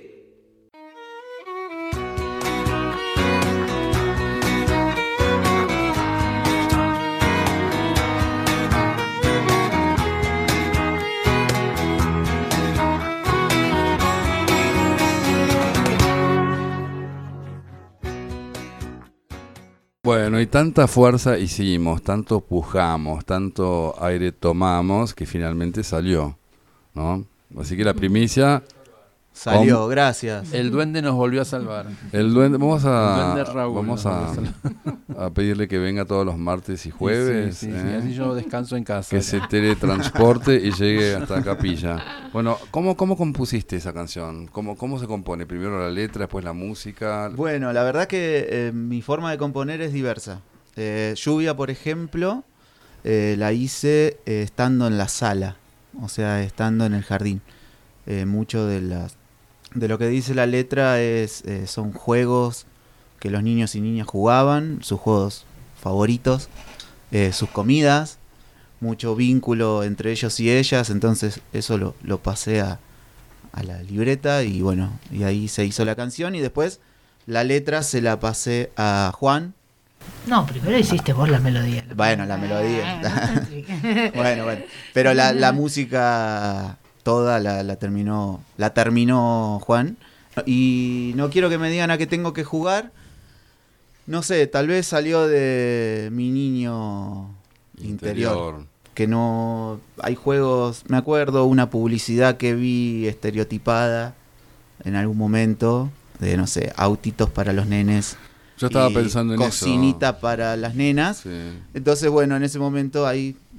Bueno, y tanta fuerza hicimos, tanto pujamos, tanto aire tomamos, que finalmente salió, ¿no? Así que la primicia... Salió, Om, gracias. El duende nos volvió a salvar. El duende, vamos a, duende Raúl vamos a, a pedirle que venga todos los martes y jueves. Sí, sí, sí, ¿eh? sí, así yo descanso en casa. Que se teletransporte y llegue hasta Capilla. Bueno, ¿cómo, cómo compusiste esa canción? ¿Cómo, ¿Cómo se compone? Primero la letra, después la música. Bueno, la verdad que eh, mi forma de componer es diversa. Eh, Lluvia, por ejemplo, eh, la hice eh, estando en la sala, o sea, estando en el jardín. Eh, mucho de las de lo que dice la letra es eh, son juegos que los niños y niñas jugaban, sus juegos favoritos, eh, sus comidas, mucho vínculo entre ellos y ellas, entonces eso lo, lo pasé a, a la libreta y bueno, y ahí se hizo la canción y después la letra se la pasé a Juan. No, primero hiciste vos la melodía. Bueno, la melodía. bueno, bueno, pero la, la música... toda la, la terminó la terminó Juan. Y no quiero que me digan a qué tengo que jugar. No sé, tal vez salió de mi niño interior. interior. Que no... Hay juegos... Me acuerdo una publicidad que vi estereotipada en algún momento. De, no sé, autitos para los nenes. Yo estaba pensando en cocinita eso. Cocinita para las nenas. Sí. Entonces, bueno, en ese momento ahí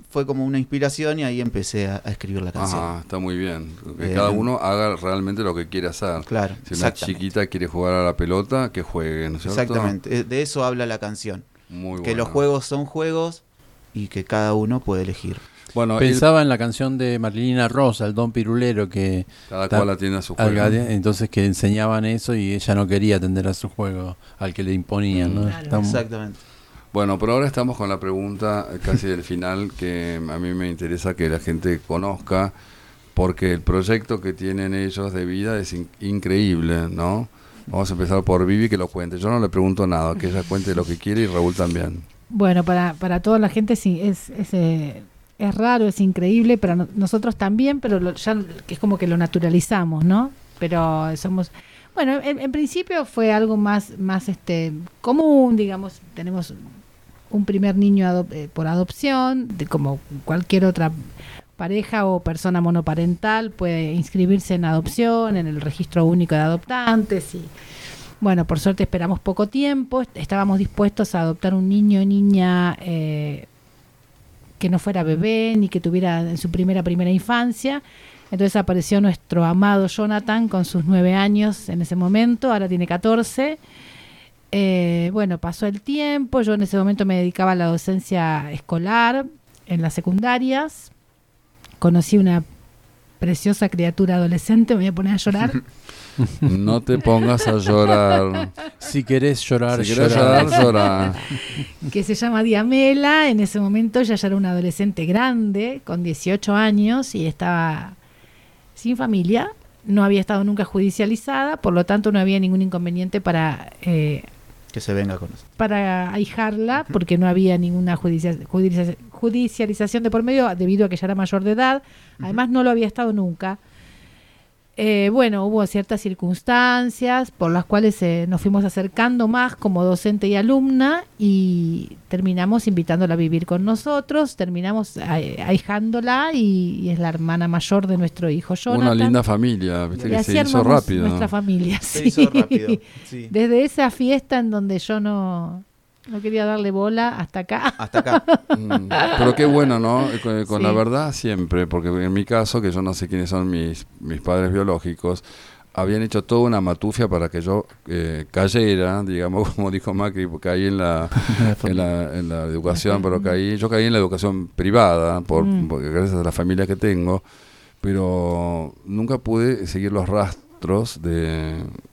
fue como una inspiración y ahí empecé a, a escribir la canción. Ajá, está muy bien. Que Eh, cada uno haga realmente lo que quiere hacer. Claro, Si una exactamente. chiquita quiere jugar a la pelota, que juegue, ¿no es cierto? Exactamente, eh, de eso habla la canción. Muy que bueno. los juegos son juegos y que cada uno puede elegir. Bueno, Pensaba en la canción de Marilina Rosa, el Don Pirulero, que Cada ta- cual atiende a su al- juego. entonces que enseñaban eso y ella no quería atender a su juego, al que le imponían, ¿no? Claro. Está mu- Exactamente. Bueno, pero ahora estamos con la pregunta eh, casi del final, que a mí me interesa que la gente conozca, porque el proyecto que tienen ellos de vida es in- increíble, ¿no? Vamos a empezar por Vivi, que lo cuente. Yo no le pregunto nada, que ella cuente lo que quiere y Raúl también. Bueno, para, para toda la gente sí, es, es, eh, es raro, es increíble, para no- nosotros también, pero lo- ya que es como que lo naturalizamos, ¿no? Pero somos... Bueno, en, en principio fue algo más, más este común, digamos, tenemos un primer niño adop- eh, por adopción, de como cualquier otra pareja o persona monoparental puede inscribirse en adopción, en el registro único de adoptantes y bueno, por suerte esperamos poco tiempo, est- estábamos dispuestos a adoptar un niño o niña eh, que no fuera bebé ni que tuviera en su primera primera infancia. Entonces apareció nuestro amado Jonathan con sus nueve años en ese momento, ahora tiene catorce. Eh, bueno, pasó el tiempo, yo en ese momento me dedicaba a la docencia escolar en las secundarias. Conocí una preciosa criatura adolescente, me voy a poner a llorar. No te pongas a llorar. Si querés llorar, Si querés llorar. llorar, llorar. Que se llama Diamela. En ese momento ella ya era una adolescente grande, con dieciocho años, y estaba sin familia, no había estado nunca judicializada, por lo tanto no había ningún inconveniente para eh, Que se venga con nosotros. para ahijarla, porque no había ninguna judicia- judicia- judicialización de por medio, debido a que ya era mayor de edad, además no lo había estado nunca. Eh, bueno, hubo ciertas circunstancias por las cuales eh, nos fuimos acercando más como docente y alumna y terminamos invitándola a vivir con nosotros, terminamos eh, ahijándola y, y es la hermana mayor de nuestro hijo Jonathan. Una linda familia, viste Y que así se hizo armamos rápido. nuestra familia, Se sí. hizo rápido, sí. Desde esa fiesta en donde yo no, no quería darle bola hasta acá. Hasta acá. Mm, Pero qué bueno, ¿no? Con, con Sí. la verdad siempre, porque en mi caso, que yo no sé quiénes son mis, mis padres biológicos, habían hecho toda una matufia para que yo eh, cayera, digamos, como dijo Macri, caí en la, en la, en la educación, pero caí, yo caí en la educación privada, por, Mm. porque gracias a la familia que tengo, pero nunca pude seguir los rastros de...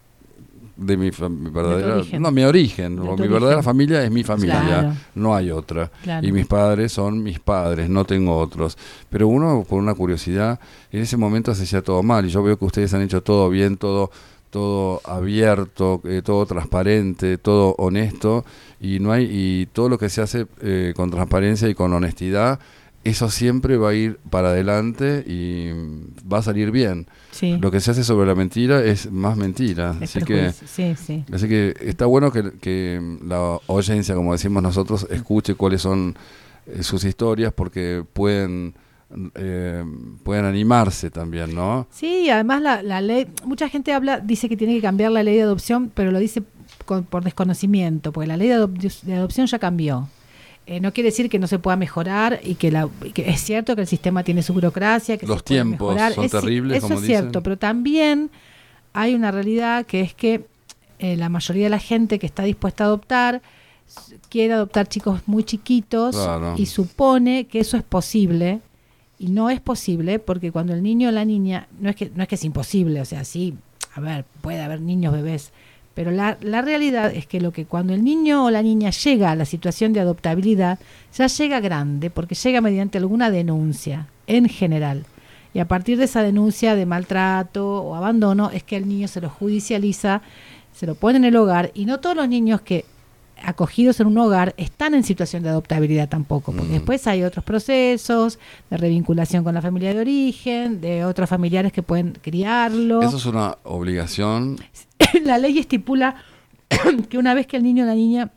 de mi, fa- mi verdadera origen. no mi origen De o tu mi verdadera origen. familia es mi familia, Claro. no hay otra. Claro. Y mis padres son mis padres, no tengo otros. Pero uno, por una curiosidad, en ese momento se hacía todo mal. Y yo veo que ustedes han hecho todo bien, todo todo abierto, eh, todo transparente, todo honesto. Y no hay y todo lo que se hace eh, con transparencia y con honestidad, eso siempre va a ir para adelante y va a salir bien. Sí. Lo que se hace sobre la mentira es más mentira. Es Así que, perjuicio. Sí, sí. así que está bueno que, que la audiencia, como decimos nosotros, escuche cuáles son eh, sus historias, porque pueden eh, pueden animarse también, ¿no? Sí, y además la, la ley, mucha gente habla, dice que tiene que cambiar la ley de adopción, pero lo dice con- por desconocimiento, porque la ley de, adop- de adopción ya cambió. Eh, no quiere decir que no se pueda mejorar y que, la, y que es cierto que el sistema tiene su burocracia, que Los se puede tiempos mejorar. son Es- terribles, eso como es cierto, dicen. pero también hay una realidad que es que eh, la mayoría de la gente que está dispuesta a adoptar s- quiere adoptar chicos muy chiquitos Claro. y supone que eso es posible. Y no es posible porque cuando el niño o la niña, no es que no es que es imposible, o sea, sí, a ver, puede haber niños bebés, pero la, la realidad es que lo que cuando el niño o la niña llega a la situación de adoptabilidad, ya llega grande, porque llega mediante alguna denuncia, en general. Y a partir de esa denuncia de maltrato o abandono, es que el niño se lo judicializa, se lo pone en el hogar, y no todos los niños que acogidos en un hogar están en situación de adoptabilidad tampoco, porque después hay otros procesos de revinculación con la familia de origen, de otros familiares que pueden criarlo. Eso es una obligación. La ley estipula que una vez que el niño o la niña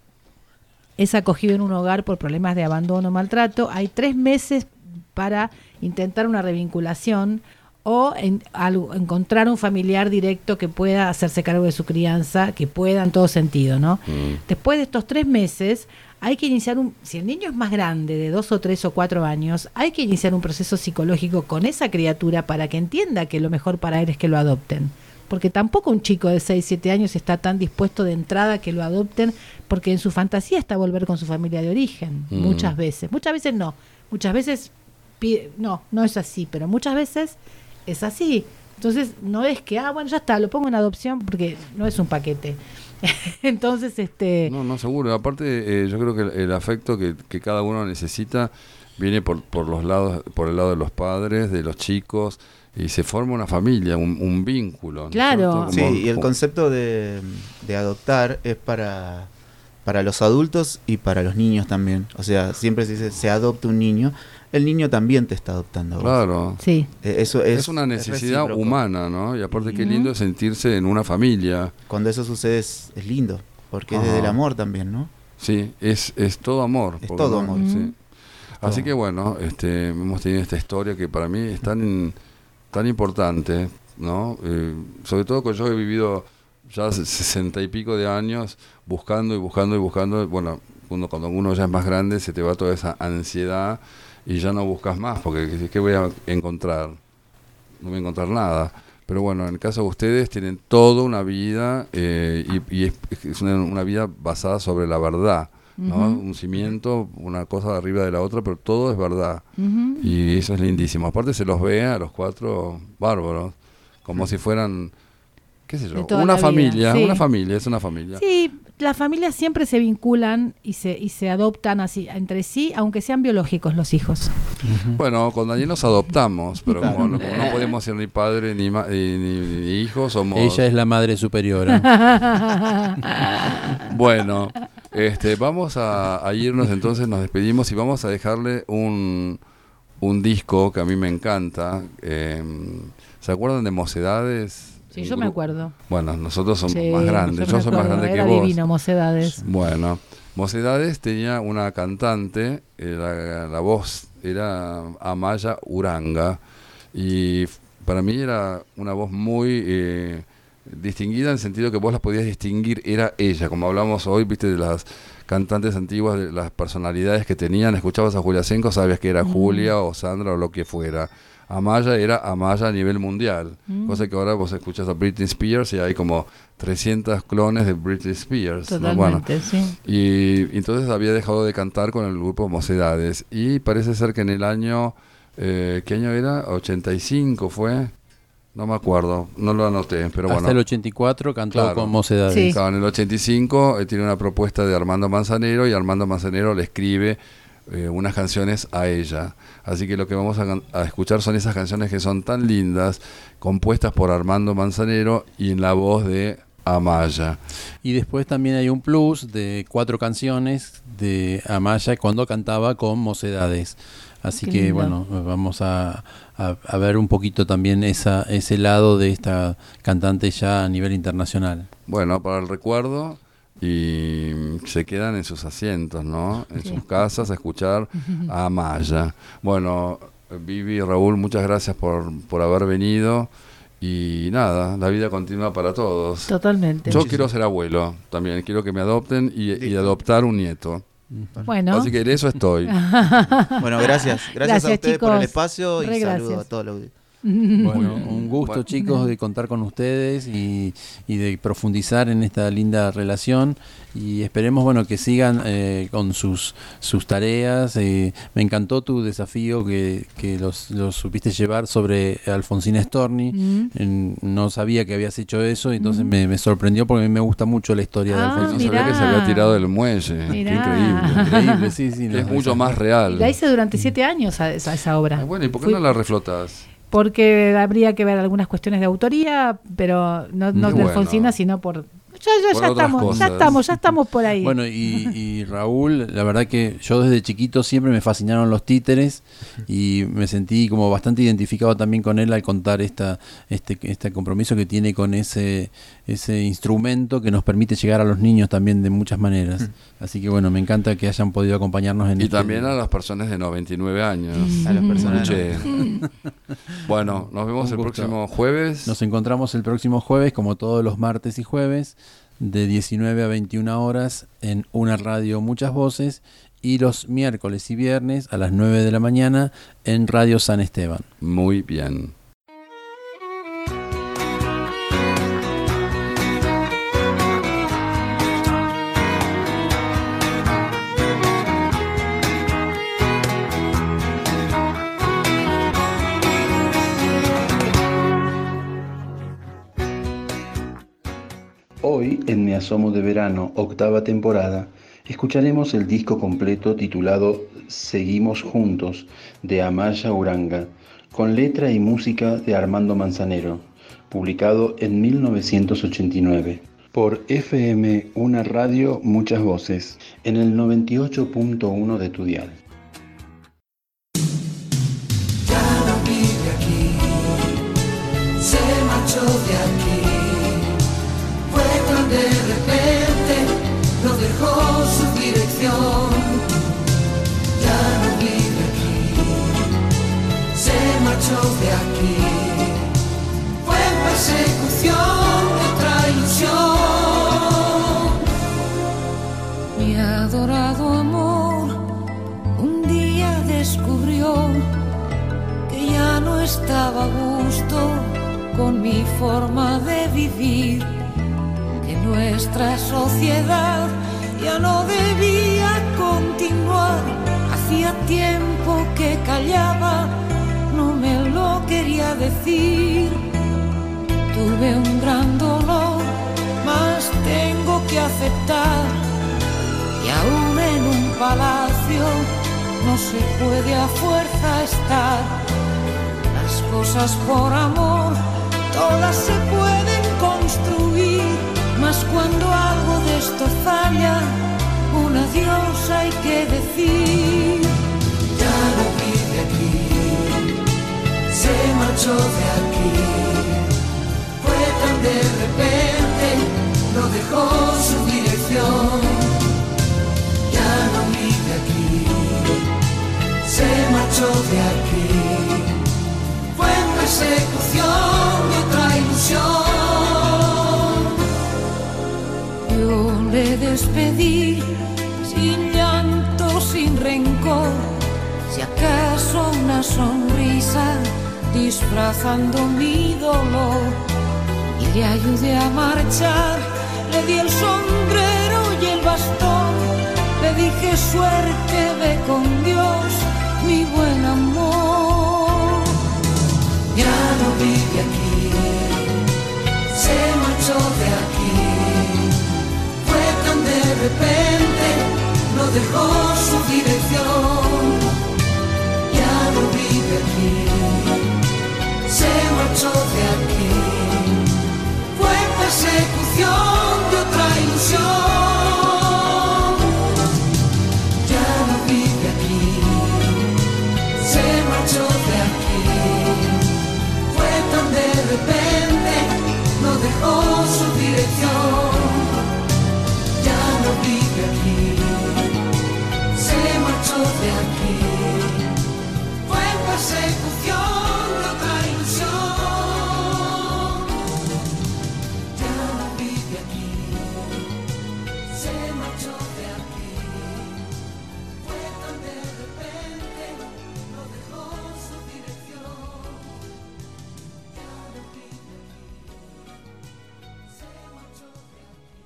es acogido en un hogar por problemas de abandono o maltrato, hay tres meses para intentar una revinculación o en, algo- encontrar un familiar directo que pueda hacerse cargo de su crianza, que pueda en todo sentido, ¿no? Después de estos tres meses hay que iniciar un, si el niño es más grande, de dos o tres o cuatro años, hay que iniciar un proceso psicológico con esa criatura para que entienda que lo mejor para él es que lo adopten. Porque tampoco un chico de seis, siete años está tan dispuesto de entrada que lo adopten, porque en su fantasía está volver con su familia de origen, Mm. muchas veces. Muchas veces no, muchas veces, pide, no, no es así, pero muchas veces es así. Entonces no es que, ah, bueno, ya está, lo pongo en adopción, porque no es un paquete. Entonces, este... No, no, seguro. Aparte, eh, yo creo que el, el afecto que, que cada uno necesita viene por, por los lados, por el lado de los padres, de los chicos, y se forma una familia, un, un vínculo, ¿no? Claro. Sí, y el concepto de, de adoptar es para, para los adultos y para los niños también. O sea, siempre se dice, se adopta un niño, el niño también te está adoptando a vos. Claro. Sí. Eh, Eso es, es una necesidad recíproco. humana, ¿no? Y aparte qué Ujú. lindo es sentirse en una familia. Cuando eso sucede es, es lindo, porque es Ajá. desde el amor también, ¿no? Sí, es, es todo amor. Es porque todo no- amor. sí. Ujú. Así Todo. que bueno, este, hemos tenido esta historia que para mí es tan, tan importante, ¿no? Eh, sobre todo que yo he vivido ya sesenta y pico de años buscando y buscando y buscando. Bueno, cuando, cuando uno ya es más grande se te va toda esa ansiedad y ya no buscas más, porque ¿qué- ¿qué voy a encontrar? No voy a encontrar nada. Pero bueno, en el caso de ustedes tienen toda una vida eh, y, y es, es una, una vida basada sobre la verdad, ¿no? Ujú. Un cimiento, una cosa arriba de la otra, pero todo es verdad. Ujú. Y eso es lindísimo. Aparte se los ve a los cuatro bárbaros, como si fueran, qué sé De yo, toda una la vida, familia, sí. una familia, es una familia. Sí, las familias siempre se vinculan y se y se adoptan así entre sí, aunque sean biológicos los hijos. Bueno, con Daniel nos adoptamos, pero Claro. como no, como no podemos ser ni padre ni, ma- ni, ni- ni hijos, somos... Ella es la madre superiora. Bueno, este, vamos a, a irnos entonces, nos despedimos y vamos a dejarle un, un disco que a mí me encanta. eh, ¿Se acuerdan de Mocedades? Sí, El yo me grupo- acuerdo. Bueno, nosotros somos Sí, más grandes, yo yo me soy más acuerdo, grande que era vos. divino, Mocedades. Bueno, Mocedades tenía una cantante, eh, la, la voz era Amaya Uranga, y f- para mí era una voz muy eh, distinguida en el sentido que vos la podías distinguir, era ella, como hablamos hoy, viste, de las cantantes antiguas, de las personalidades que tenían, escuchabas a Julia Senko, sabías que era Mm. Julia o Sandra o lo que fuera. Amaya era Amaya a nivel mundial, Mm. cosa que ahora vos escuchas a Britney Spears y hay como trescientos clones de Britney Spears, ¿no? Bueno, Totalmente, sí. y entonces había dejado de cantar con el grupo Mocedades. Y parece ser que en el año, eh, ¿qué año era? ochenta y cinco fue, no me acuerdo, no lo anoté, pero Hasta bueno. el ochenta y cuatro cantó Claro. con Mocedades. Claro, en el ochenta y cinco eh, tiene una propuesta de Armando Manzanero y Armando Manzanero le escribe eh, unas canciones a ella. Así que lo que vamos a, can- a escuchar son esas canciones que son tan lindas, compuestas por Armando Manzanero y en la voz de Amaya. Y después también hay un plus de cuatro canciones de Amaya cuando cantaba con Mocedades. Así Qué que lindo. bueno, vamos a, a- a ver un poquito también esa, ese lado de esta cantante ya a nivel internacional. Bueno, para el recuerdo, y se quedan en sus asientos, ¿no? En Sí. sus casas a escuchar a Amaya. Bueno, Vivi y Raúl, muchas gracias por, por haber venido. Y nada, la vida continúa para todos. Totalmente. Yo quiero ser abuelo también, quiero que me adopten y, y adoptar un nieto. Bueno. Así que en eso estoy. Bueno, gracias. Gracias, Gracias, a ustedes por el chicos. espacio y Re saludos gracias. a todos los... Bueno, un gusto, Bueno. chicos, de contar con ustedes y, y de profundizar en esta linda relación, y esperemos, bueno, que sigan eh, con sus sus tareas. Eh, me encantó tu desafío que, que los, los supiste llevar sobre Alfonsina Storni. Mm. En- no sabía que habías hecho eso, entonces Mm. me, me sorprendió porque a mí me gusta mucho la historia de Ah, No Alfonsina. sabía que se había tirado del muelle. Qué Mirá. increíble. Increíble, sí, sí, Que no, es mucho esa- más real. La hice durante siete años a esa, a esa obra. Ah, bueno, ¿y por qué Fui- no la reflotas? Porque habría que ver algunas cuestiones de autoría, pero no, no Qué de bueno. Alfonsina, sino por... Ya, ya, Por ya otras estamos, cosas. ya estamos, ya estamos por ahí. Bueno, y, y Raúl, la verdad que yo desde chiquito siempre me fascinaron los títeres y me sentí como bastante identificado también con él al contar esta este este compromiso que tiene con ese ese instrumento que nos permite llegar a los niños también de muchas maneras. Así que bueno, me encanta que hayan podido acompañarnos en Y este- también a las personas de noventa y nueve años. A las personas Escuché. de Bueno, nos vemos Un el gusto. próximo jueves. Nos encontramos el próximo jueves, como todos los martes y jueves, de diecinueve a veintiuna horas en una radio Muchas Voces, y los miércoles y viernes a las nueve de la mañana en Radio San Esteban. Muy bien. Hoy, en Me Asomo de Verano, octava temporada, escucharemos el disco completo titulado Seguimos Juntos, de Amaya Uranga, con letra y música de Armando Manzanero, publicado en mil novecientos ochenta y nueve, por F M Una Radio Muchas Voces, en el noventa y ocho punto uno de tu dial. Ya no vive aquí, se marchó de aquí, fue tan de repente, no dejó su dirección. Ya no vive aquí, se marchó de aquí, fue en persecución de otra ilusión. Mi adorado amor un día descubrió que ya no estaba a gusto con mi forma de vivir, que nuestra sociedad ya no debía continuar. Hacía tiempo que callaba, no me lo quería decir. Tuve un gran dolor, mas tengo que aceptar, y aún en un palacio no se puede a fuerza estar. Las cosas por amor todas se pueden construir, mas cuando algo de esto falla, un adiós hay que decir. Ya no vive aquí, se marchó de aquí, fue tan de repente, no dejó su dirección. Ya no vive aquí, se marchó de aquí, fue en persecución de otra ilusión. Yo le despedí sin llanto, sin rencor, si acaso una sonrisa disfrazando mi dolor, y le ayudé a marchar, le di el sombrero y el bastón, le dije suerte, ve con Dios, mi buen amor. Ya no vive aquí, se marchó de aquí, de repente no dejó su dirección. Ya no vive aquí, se marchó de aquí, fue persecución de otra ilusión. Ya no vive aquí, se marchó de aquí, fue tan de repente, no dejó su dirección. Vive aquí, se marchó de aquí, fue persecución de otra ilusión. Ya no vive aquí, se marchó de aquí, fue tan de repente, no dejó su dirección. Ya no vive aquí, se marchó de aquí.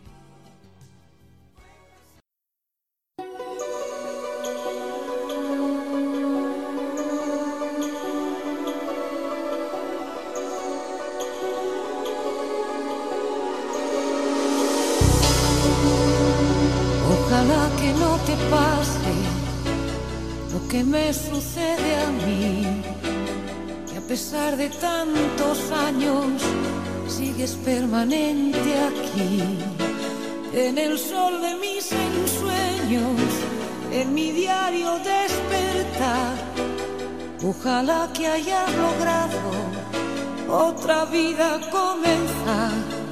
Ojalá que no te pase lo que me sucede a mí, que a pesar de tantos años sigues permanente aquí, en el sol de mis ensueños, en mi diario despertar. Ojalá que hayas logrado otra vida comenzar.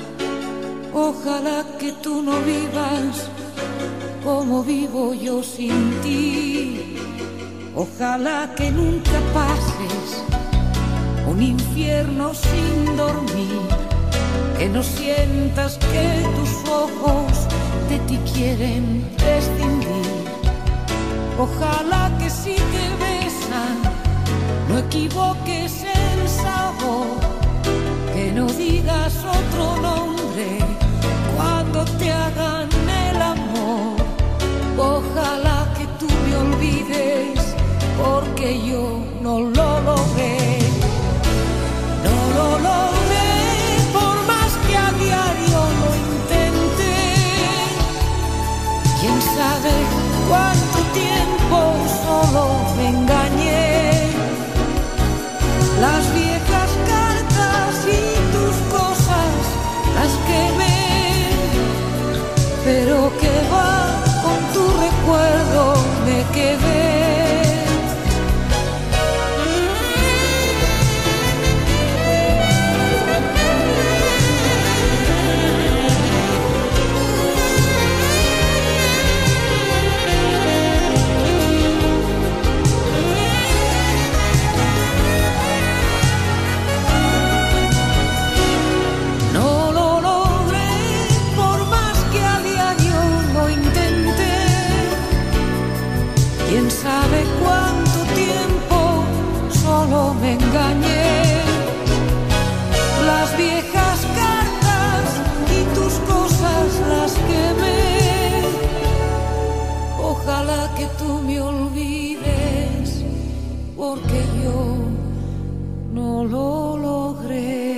Ojalá que tú no vivas como vivo yo sin ti. Ojalá que nunca pases un infierno sin dormir, que no sientas que tus ojos de ti quieren prescindir. Ojalá que si te besan no equivoques el sabor, que no digas otro nombre cuando te hagan el amor. Ojalá que tú me olvides porque yo no lo logré. No lo logré por más que a diario lo intenté. Quién sabe cuánto tiempo solo me engañé. Las viejas cartas y tus cosas las quemé, pero que va, con tu recuerdo me quedé. Quién sabe cuánto tiempo solo me engañé. Las viejas cartas y tus cosas las quemé. Ojalá que tú me olvides porque yo no lo logré.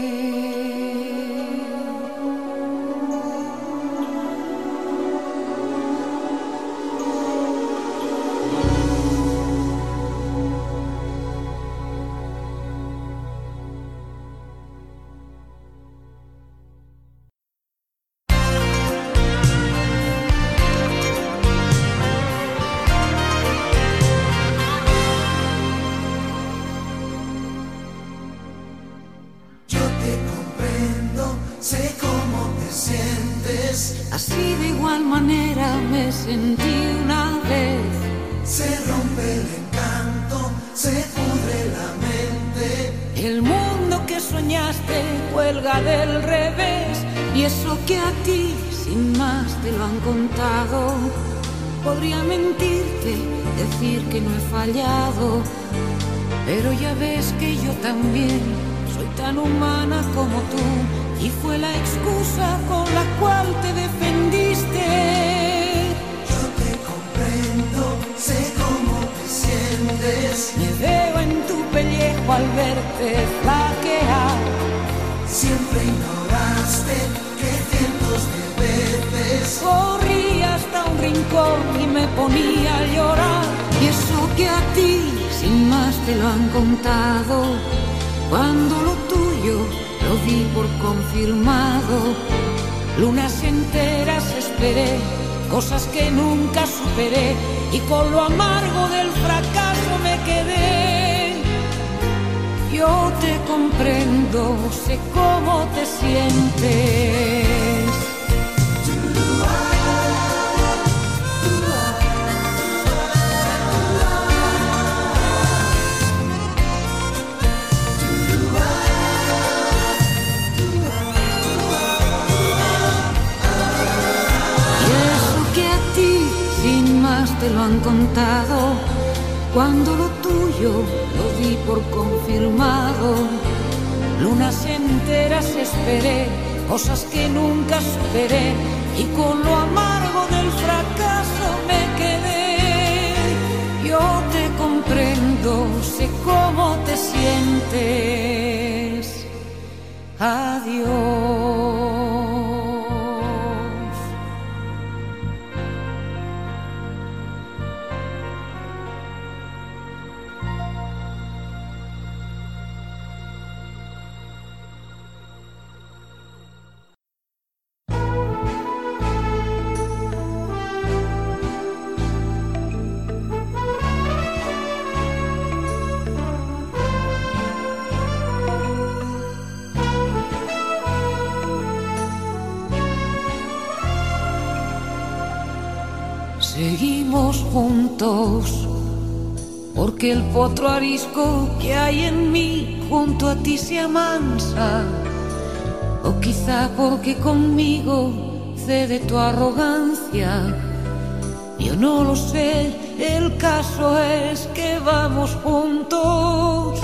Así de igual manera me sentí una vez. Se rompe el encanto, se pudre la mente. El mundo que soñaste cuelga del revés. Y eso que a ti sin más te lo han contado. Podría mentirte, decir que no he fallado, pero ya ves que yo también soy tan humana como tú. Y fue la excusa con la cual te defendiste. Yo te comprendo, sé cómo te sientes. Me veo en tu pellejo al verte flaquear. Siempre ignoraste que cientos de veces corrí hasta un rincón y me ponía a llorar. Y eso que a ti sin más te lo han contado. Cuando lo tuyo lo di por confirmado. Lunas enteras esperé, cosas que nunca superé, y con lo amargo del fracaso me quedé. Yo te comprendo, sé cómo te sientes. Te lo han contado, cuando lo tuyo lo di por confirmado. Lunas enteras esperé, cosas que nunca superé, y con lo amargo del fracaso me quedé. Yo te comprendo, sé cómo te sientes. Adiós. Seguimos juntos, porque el potro arisco que hay en mí junto a ti se amansa. o quizá porque conmigo cede tu arrogancia. Yo no lo sé, el caso es que vamos juntos.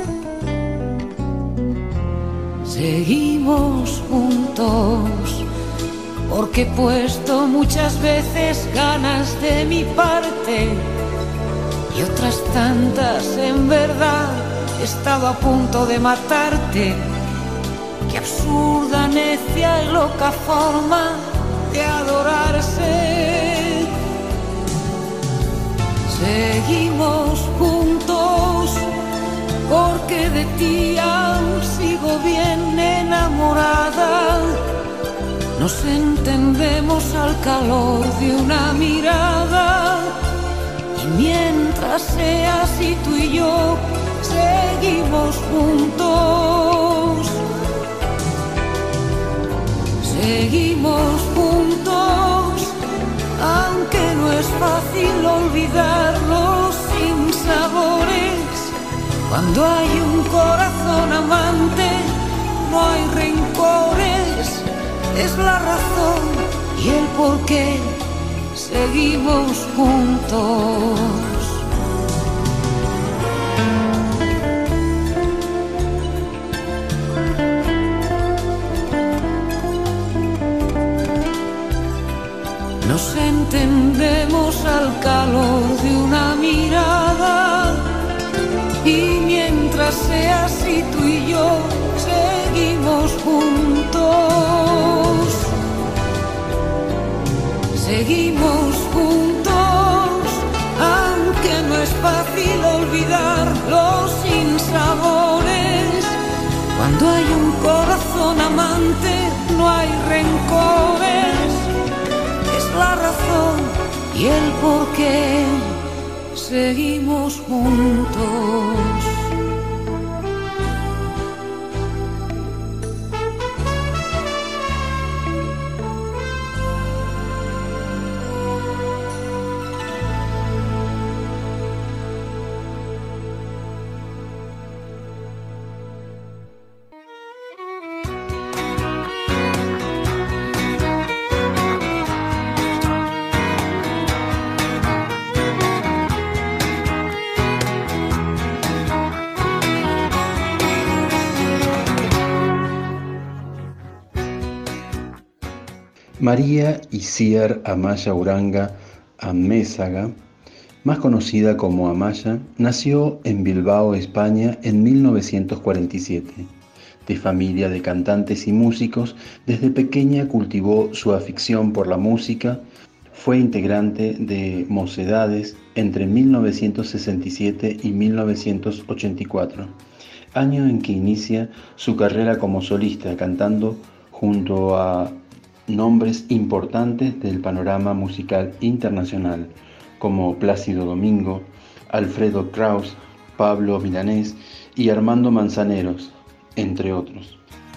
Seguimos juntos, porque he puesto muchas veces ganas de mi parte y otras tantas en verdad he estado a punto de matarte. Qué absurda, necia y loca forma de adorarse. Seguimos juntos, porque de ti aún sigo bien enamorada. Nos entendemos al calor de una mirada, y mientras sea así tú y yo seguimos juntos. Seguimos juntos, aunque no es fácil olvidar los sinsabores. Cuando hay un corazón amante, no hay rencores. Es la razón y el porqué seguimos juntos. Nos entendemos al calor de una mirada, y mientras sea así tú y yo seguimos juntos. Seguimos juntos, aunque no es fácil olvidar los sinsabores. Cuando hay un corazón amante no hay rencores. Es la razón y el porqué seguimos juntos. María Iciar Amaya Uranga Amézaga, más conocida como Amaya, nació en Bilbao, España, en mil novecientos cuarenta y siete. De familia de cantantes y músicos, desde pequeña cultivó su afición por la música. Fue integrante de Mocedades entre mil novecientos sesenta y siete y mil novecientos ochenta y cuatro, año en que inicia su carrera como solista, cantando junto a nombres importantes del panorama musical internacional, como Plácido Domingo, Alfredo Kraus, Pablo Milanés y Armando Manzaneros, entre otros.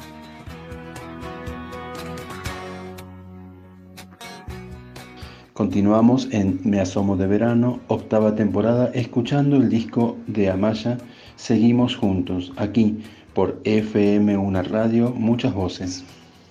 Continuamos en Me Asomo de Verano, octava temporada, escuchando el disco de Amaya, Seguimos Juntos, aquí por F M uno Radio, muchas voces.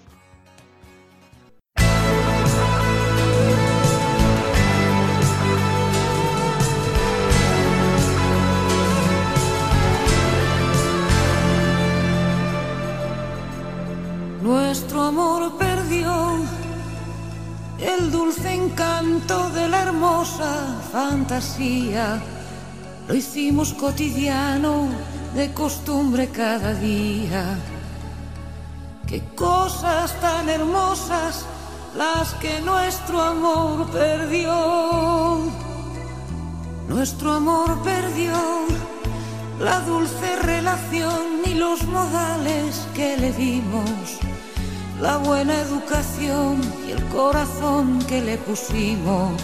Nuestro amor perdió el dulce encanto de la hermosa fantasía. Lo hicimos cotidiano, de costumbre cada día. Qué cosas tan hermosas las que nuestro amor perdió. Nuestro amor perdió la dulce relación y los modales que le dimos, la buena educación y el corazón que le pusimos.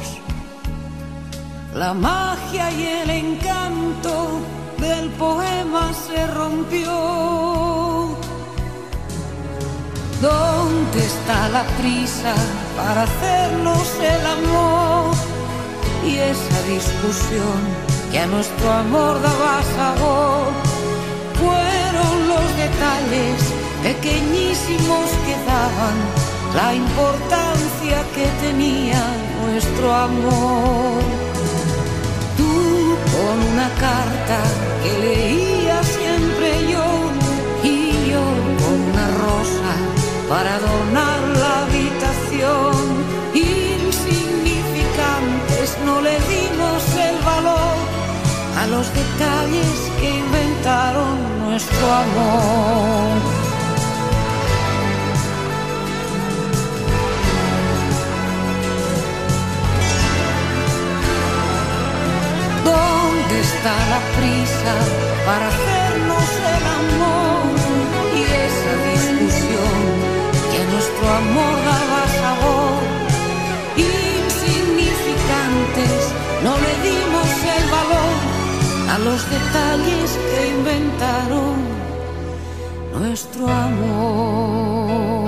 La magia y el encanto del poema se rompió. ¿Dónde está la prisa para hacernos el amor? Y esa discusión que a nuestro amor daba sabor. Fueron los detalles pequeñísimos quedaban la importancia que tenía nuestro amor. Tú con una carta que leía siempre yo, y yo con una rosa para adornar la habitación. Insignificantes, no le dimos el valor a los detalles que inventaron nuestro amor. ¿Dónde está la prisa para hacernos el amor? Y esa discusión que a nuestro amor daba sabor. Insignificantes, no le dimos el valor a los detalles que inventaron nuestro amor.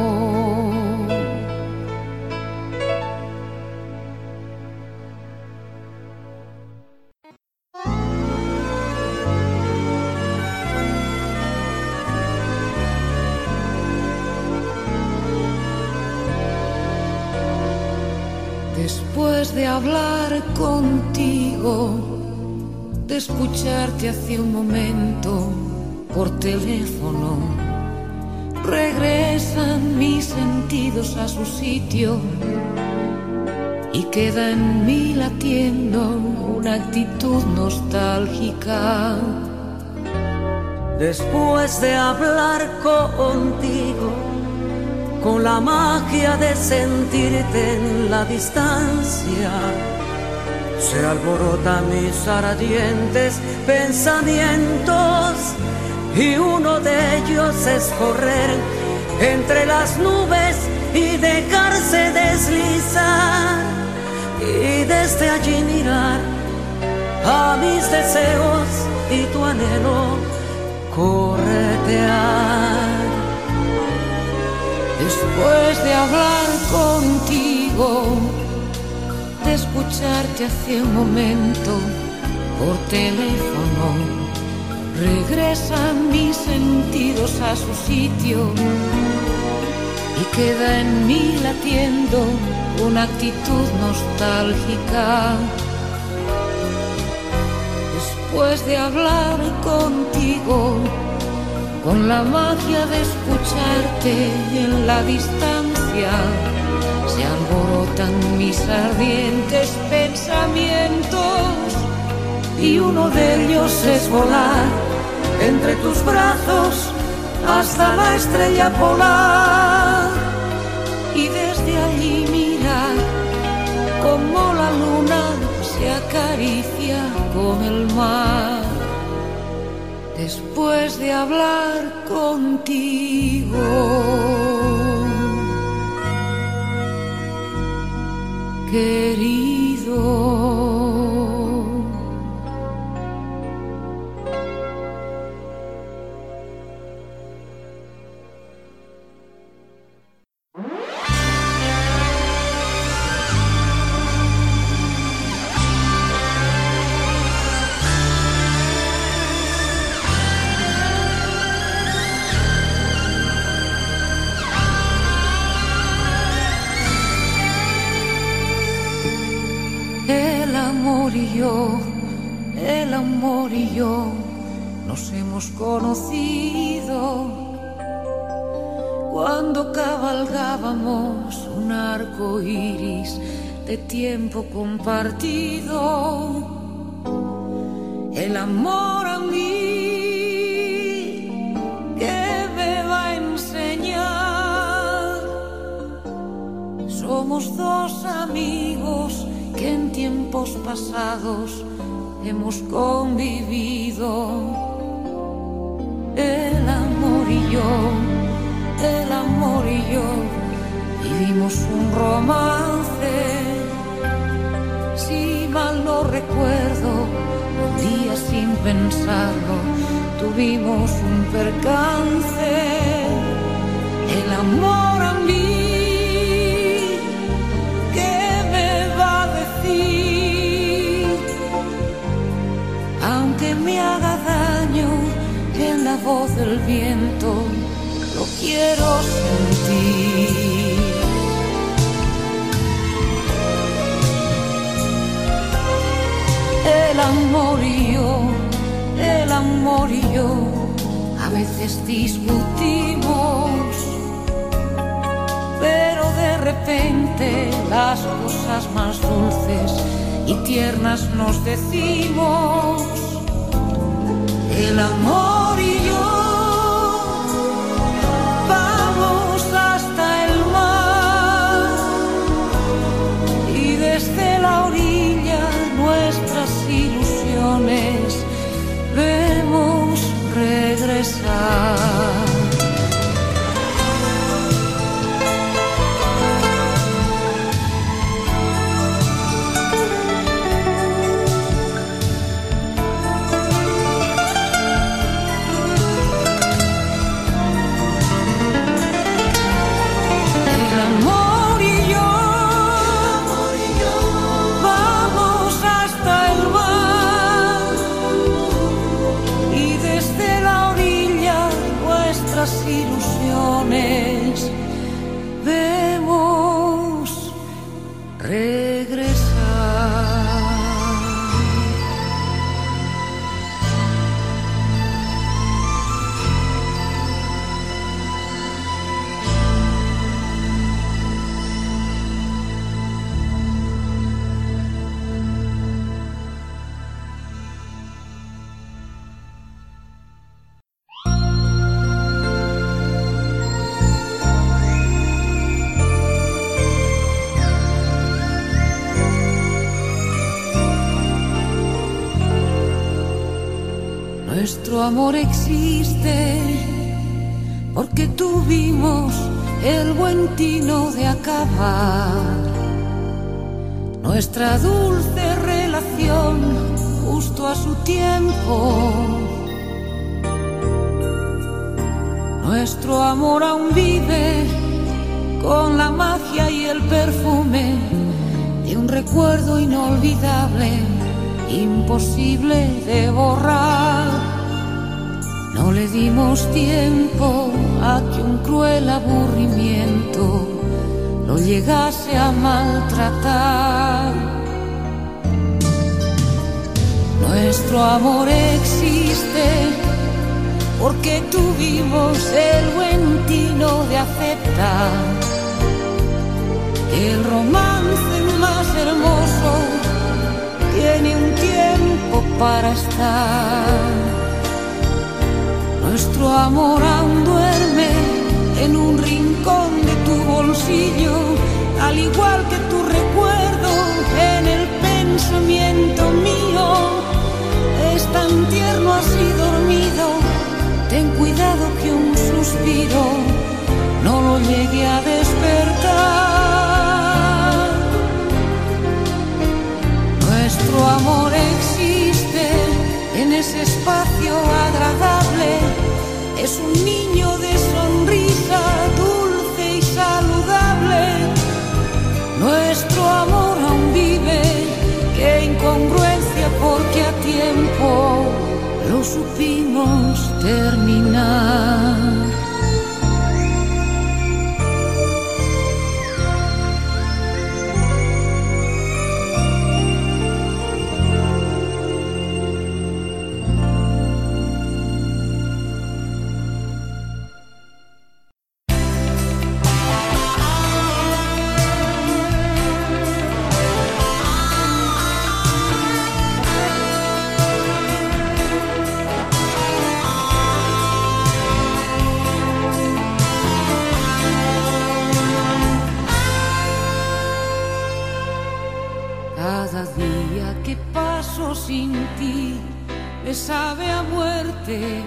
Después de hablar contigo, de escucharte hace un momento por teléfono, regresan mis sentidos a su sitio y queda en mí latiendo una actitud nostálgica. Después de hablar contigo, con la magia de sentirte en la distancia, se alborotan mis ardientes pensamientos, y uno de ellos es correr entre las nubes y dejarse deslizar, y desde allí mirar a mis deseos y tu anhelo corretear. Después de hablar contigo, de escucharte hace un momento por teléfono, regresan mis sentidos a su sitio y queda en mí latiendo una actitud nostálgica. Después de hablar contigo, con la magia de escucharte en la distancia, se alborotan mis ardientes pensamientos, y uno de ellos es volar entre tus brazos hasta la estrella polar, y desde allí mirar cómo la luna se acaricia con el mar. Después de hablar contigo, querido. El amor y yo nos hemos conocido cuando cabalgábamos un arco iris de tiempo compartido. El amor a mí, ¿qué me va a enseñar? Somos dos amigos que en tiempos pasados hemos convivido. El amor y yo, el amor y yo vivimos un romance. Si mal no recuerdo, un día sin pensarlo tuvimos un percance. El amor a mí, aunque me haga daño en la voz del viento, lo quiero sentir. El amor y yo, el amor y yo, a veces discutimos, pero de repente las cosas más dulces y tiernas nos decimos. El amor y yo vamos hasta el mar y desde la orilla nuestras ilusiones vemos regresar. Ilusiones vemos regresar. Nuestro amor existe porque tuvimos el buen tino de acabar nuestra dulce relación justo a su tiempo. Nuestro amor aún vive con la magia y el perfume de un recuerdo inolvidable, imposible de borrar. No le dimos tiempo a que un cruel aburrimiento lo llegase a maltratar. Nuestro amor existe porque tuvimos el buen tino de aceptar que el romance más hermoso tiene un tiempo para estar. Nuestro amor aún duerme en un rincón de tu bolsillo, al igual que tu recuerdo en el pensamiento mío. Es tan tierno así dormido, ten cuidado que un suspiro no lo llegue a despertar. Nuestro amor existe en ese espacio agradable, es un niño de sonrisa dulce y saludable. Nuestro amor aún vive, qué incongruencia porque a tiempo lo supimos terminar. Sin ti me sabe a muerte,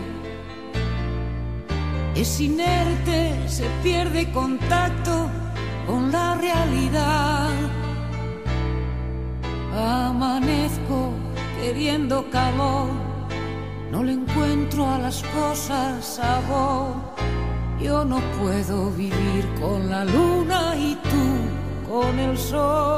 es inerte, se pierde contacto con la realidad. Amanezco queriendo calor, no le encuentro a las cosas sabor. Yo no puedo vivir con la luna y tú con el sol.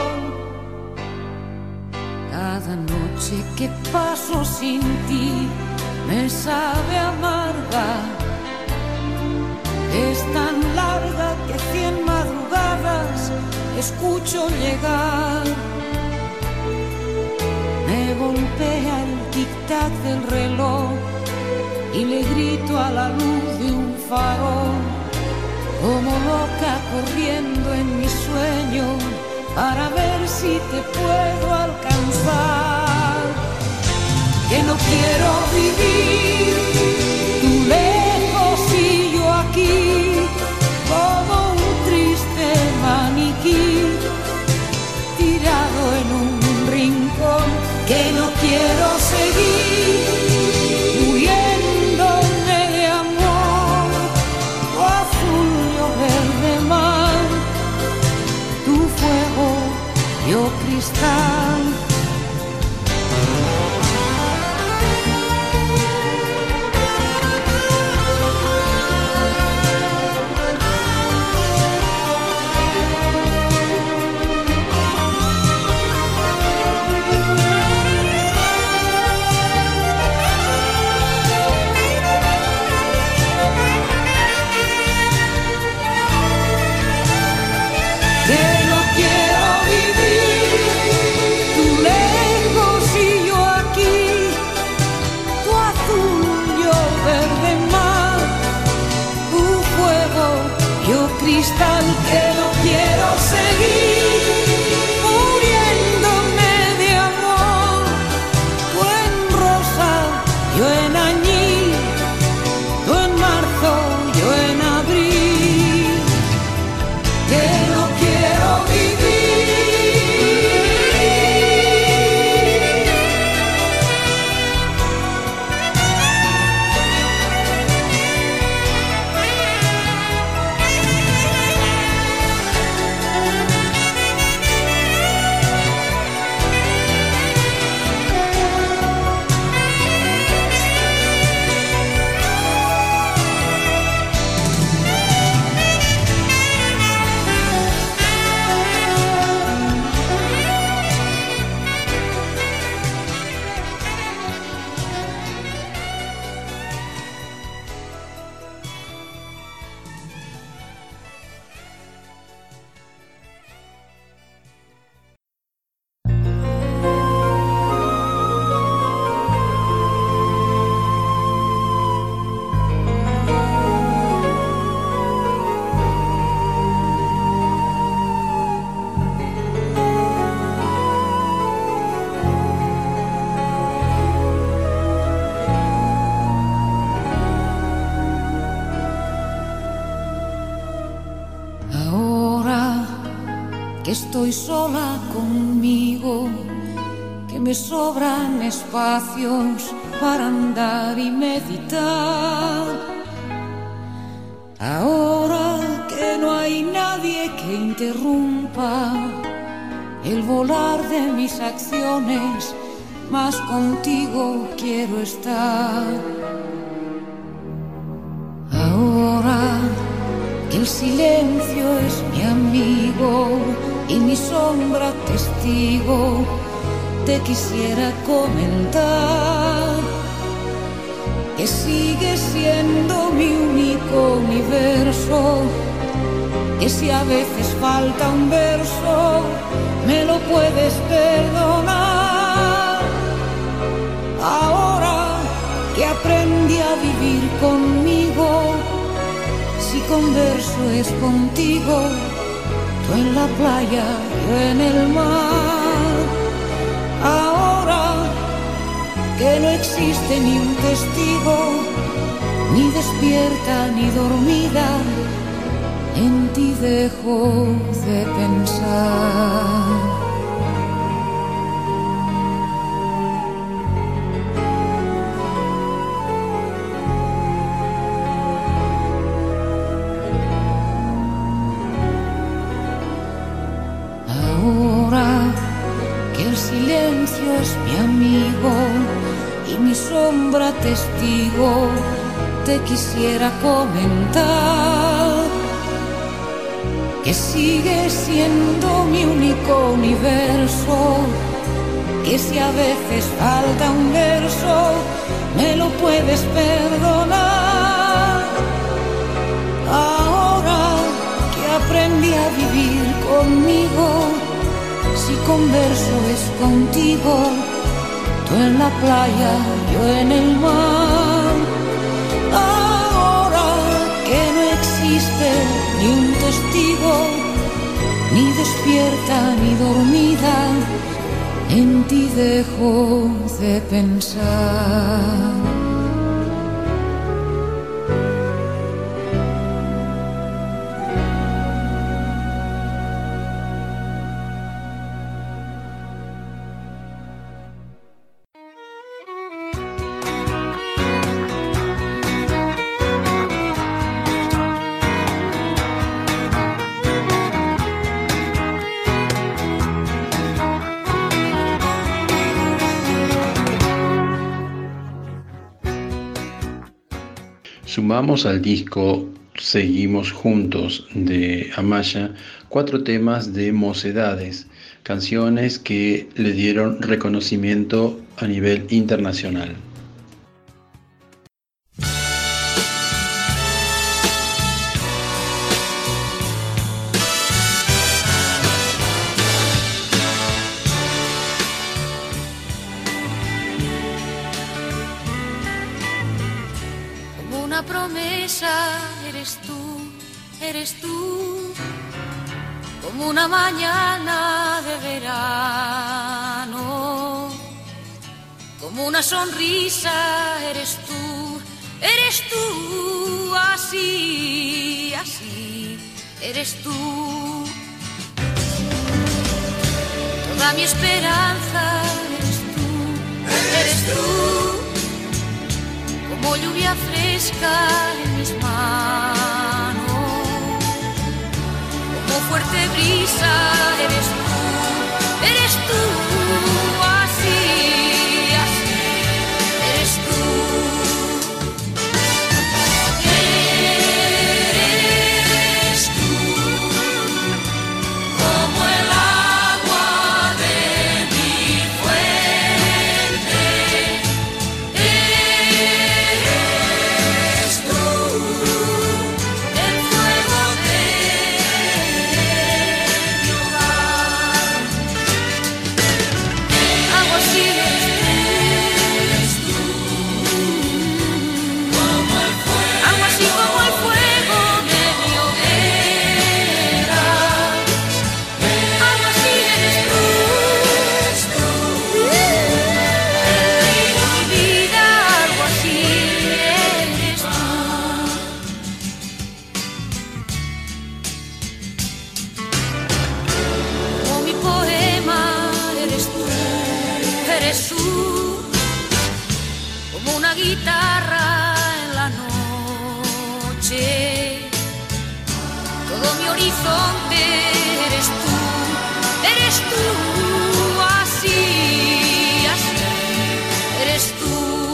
Cada noche que paso sin ti me sabe amarga, tan larga que cien madrugadas escucho llegar. Me golpea el tic-tac del reloj y le grito a la luz de un farol, como loca corriendo en mi sueño para ver si te puedo alcanzar. Que no quiero vivir tú lejos y yo aquí, como un triste maniquí tirado en un rincón. Que no quiero seguir muriéndome de amor, o azul o verde mar, tu fuego, yo cristal. Cristal, que no quiero seguir muriéndome de amor, tú en rosa, yo en añil, tú en marzo, yo en abril. Que no quiero vivir. Que estoy sola conmigo, que me sobran espacios para andar y meditar. Ahora que no hay nadie que interrumpa el volar de mis acciones, más contigo quiero estar. Ahora que el silencio es mi amigo y mi sombra testigo, te quisiera comentar que sigue siendo mi único universo, que si a veces falta un verso, me lo puedes perdonar. Ahora que aprendí a vivir conmigo, si converso es contigo, tú en la playa, yo en el mar. Ahora que no existe ni un testigo, ni despierta ni dormida, en ti dejo de pensar. Ahora que el silencio es mi amigo y mi sombra testigo, te quisiera comentar que sigue siendo mi único universo, que si a veces falta un verso, me lo puedes perdonar. Ahora conmigo, si converso es contigo, tú en la playa, yo en el mar. Ahora que no existe ni un testigo, ni despierta ni dormida, en ti dejo de pensar. Sumamos al disco Seguimos Juntos de Amaya cuatro temas de Mocedades, canciones que le dieron reconocimiento a nivel internacional. Eres tú, eres tú, como una mañana de verano, como una sonrisa, eres tú, eres tú, así, así, eres tú. Toda mi esperanza, eres tú, eres tú. Como lluvia fresca en mis manos, como fuerte brisa, eres tú, eres tú, así, así, eres tú. Eres tú, como el agua de mi fuente. Guitarra en la noche, todo mi horizonte eres tú, eres tú, así, así, eres tú.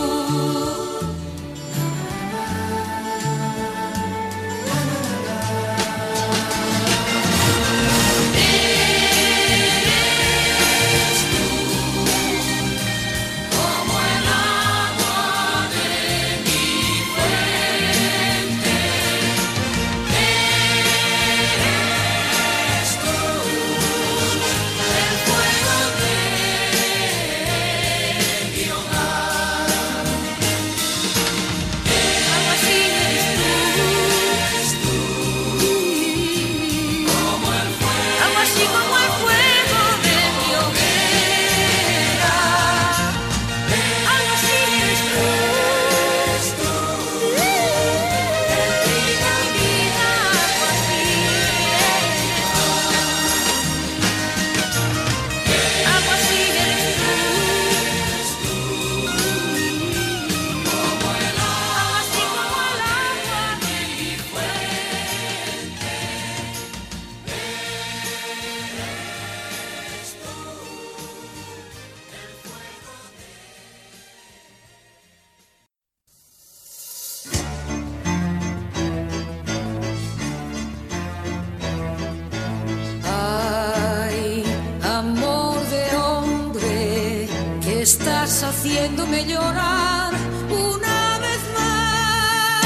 Estás haciéndome llorar una vez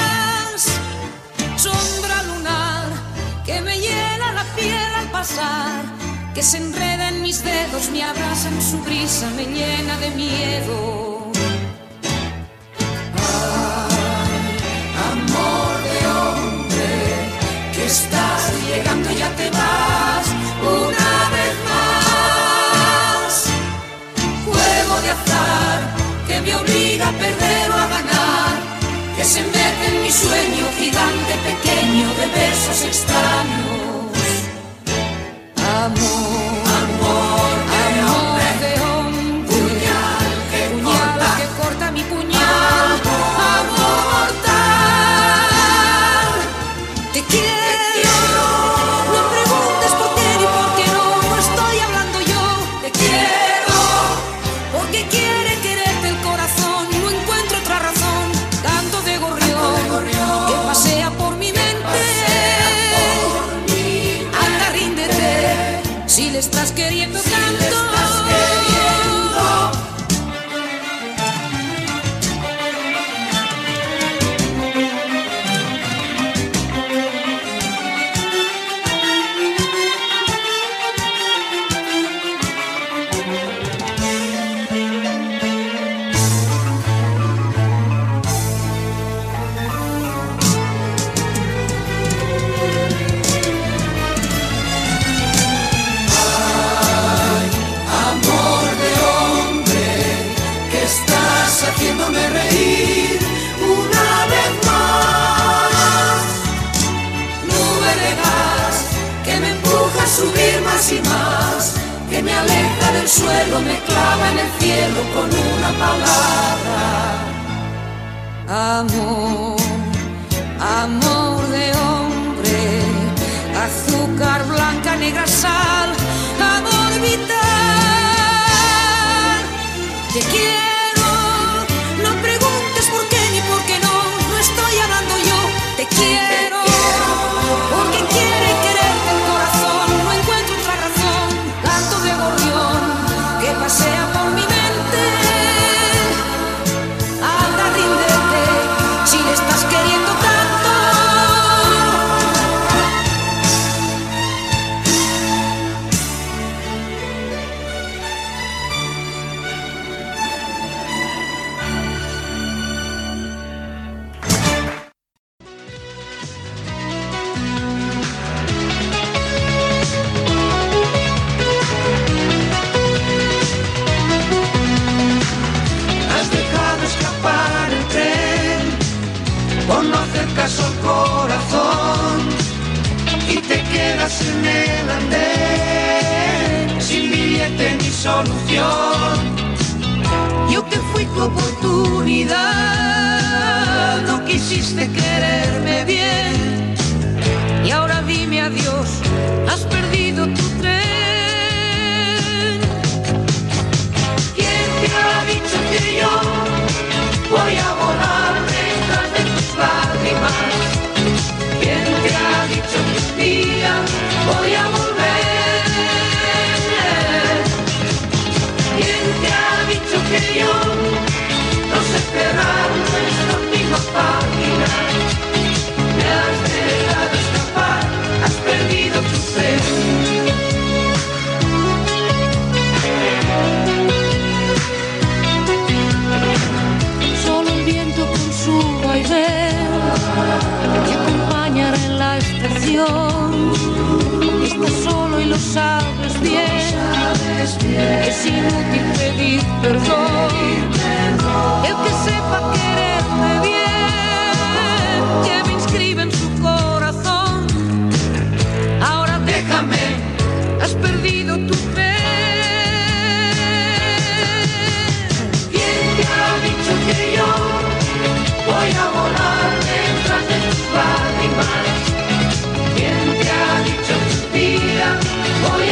más. Sombra lunar que me hiela la piel al pasar. que se enreda en mis dedos, me abraza en su brisa, me llena de miedo. Ay, amor de hombre, que estás llegando y ya te vas una vez más. Juego de azar que me obliga a perder o a ganar, que se mete en mi sueño gigante pequeño de besos extraños. Amor, amor de hombre, de hombre, puñal que puñal corta, que corta mi puñal, amor mortal. Te quiero, no preguntes por qué ni por qué no, no estoy hablando yo. Te quiero, porque quiere quererte el corazón, no encuentro otra razón, canto de gorrión, de gorrión que pasea por mi mente. Anda, ríndete, si le estás queriendo si tanto. Le estás queriendo. Haciéndome reír una vez más. Nube de gas que me empuja a subir más y más, que me aleja del suelo, me clava en el cielo con una palabra. Amor, amor de hombre, azúcar blanca, negra sal, amor vital. Te quiero. Te quiero, porque quiere quererte el corazón, no encuentro otra razón, canto de gorrión que pasea por mi mente. Anda, ríndete, si le estás queriendo tanto. El corazón y te quedas en el andén sin billete ni solución. Yo que fui tu oportunidad, no quisiste quererme bien y ahora dime adiós, has perdido tu tren. ¿Quién te ha dicho que yo voy a volar detrás de tus lágrimas? ¿Quién te ha dicho que un día voy a volver? ¿Quién te ha dicho que yo no sé cerrar nuestra última página? Me has dejado escapar, has perdido tu ser. Solo el viento con su vaivén te acompañará en la estación. Estás solo y lo sabes bien, es inútil pedir perdón. El que sepa quererme bien, que me inscribe en su corazón. Ahora déjame, has perdido tu fe. ¿Quién te ha dicho que yo voy a volar detrás de tus lágrimas? ¿Quién te ha dicho que un día voy a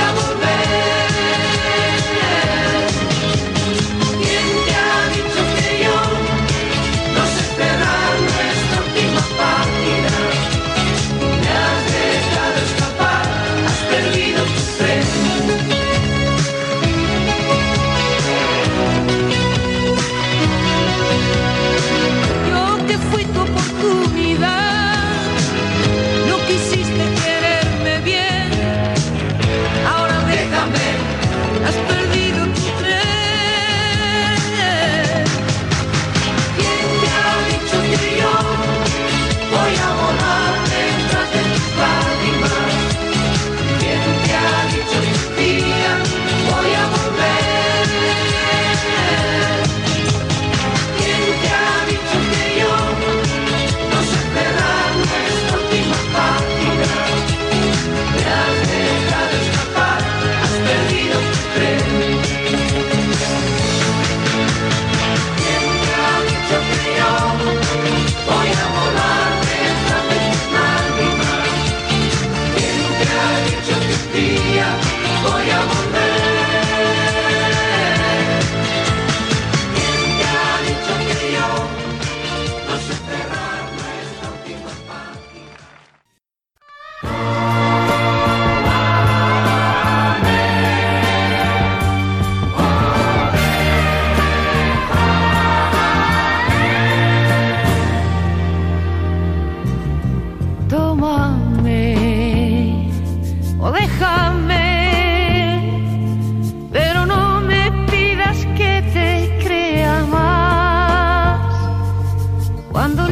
volver? ¿Quién te ha dicho que yo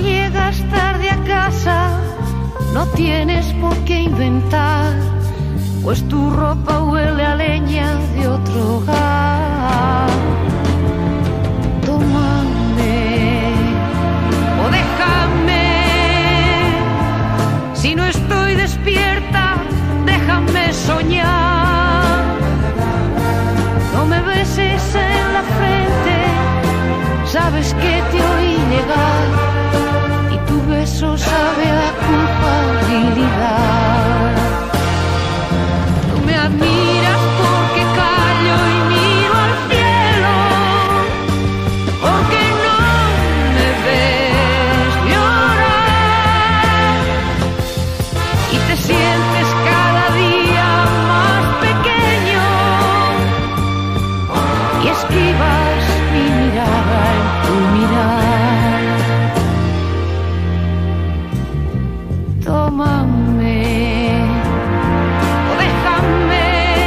llegas tarde a casa, no tienes por qué inventar, pues tu ropa huele a leña de otro hogar. Tómame o déjame, si no estoy despierta, déjame soñar. No me beses en la frente, sabes que te oí llegar y tu beso sabe a culpabilidad. Tú me admiras porque callo y miro al cielo, porque no me ves llorar y te sientes cada día más pequeño y esquivas mi mirada en tu mirar. Tómame o déjame,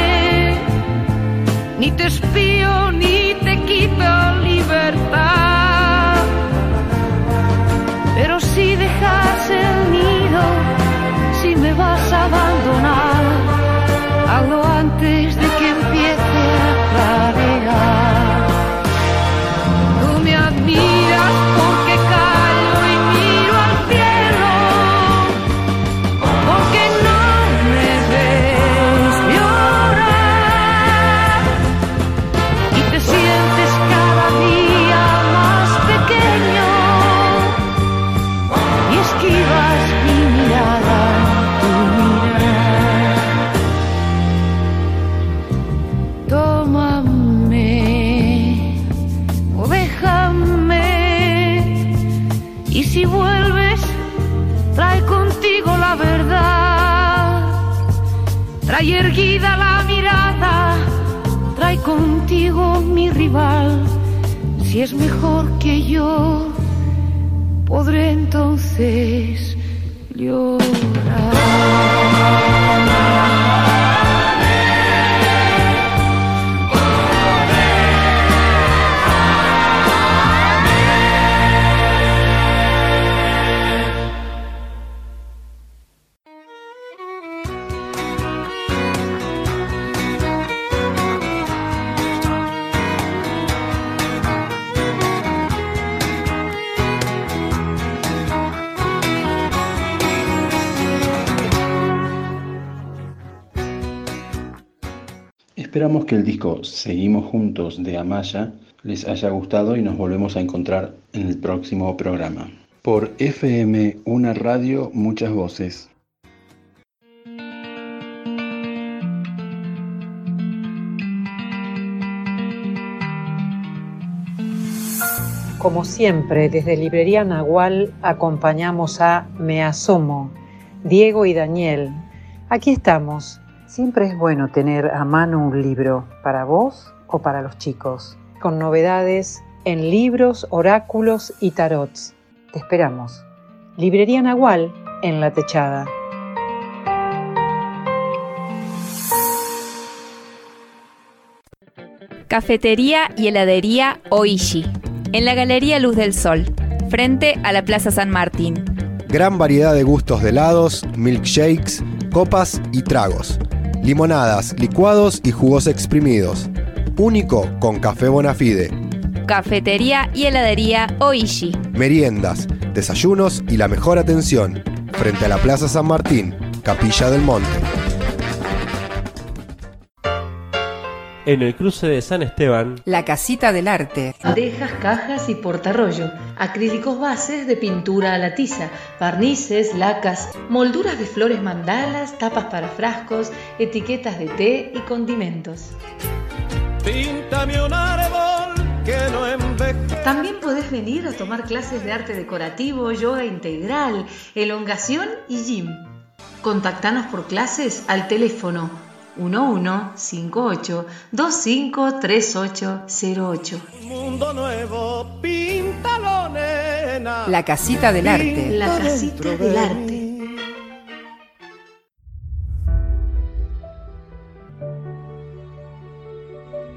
ni te espío ni te quito libertad, pero si dejas el nido, si me vas a abandonar, hazlo antes de que empiece a clarear. Tú me admiras porque callo y miro al cielo, porque no me ves llorar y te sientes cada día más pequeño y esquivas mi mirada, tu mirar. Tómame o déjame, y si vuelves, trae contigo la verdad, trae erguida la mirada, trae contigo mi rival. Si es mejor que yo, podré entonces llorar. Esperamos que el disco Seguimos Juntos de Amaya les haya gustado y nos volvemos a encontrar en el próximo programa. Por F M, una radio, muchas voces. Como siempre, desde Librería Nahual acompañamos a Me Asomo, Diego y Daniel. Aquí estamos. Siempre es bueno tener a mano un libro, para vos o para los chicos, con novedades en libros, oráculos y tarots. Te esperamos. Librería Nahual en La Techada. Cafetería y heladería Oishi, en la Galería Luz del Sol, frente a la Plaza San Martín. Gran variedad de gustos de helados, milkshakes, copas y tragos. Limonadas, licuados y jugos exprimidos. Único con café Bonafide. Cafetería y heladería Oishi. Meriendas, desayunos y la mejor atención. Frente a la Plaza San Martín, Capilla del Monte. En el cruce de San Esteban, La Casita del Arte. Bandejas, cajas y portarrollo, acrílicos bases de pintura a la tiza, barnices, lacas, molduras de flores mandalas, tapas para frascos, etiquetas de té y condimentos. Píntame un árbol que no envejece. También podés venir a tomar clases de arte decorativo, yoga integral, elongación y gym. Contactanos por clases al teléfono uno uno cinco ocho dos cinco tres ocho cero ocho. Mundo nuevo, píntalo, nena. La Casita del Arte. La Casita del Arte.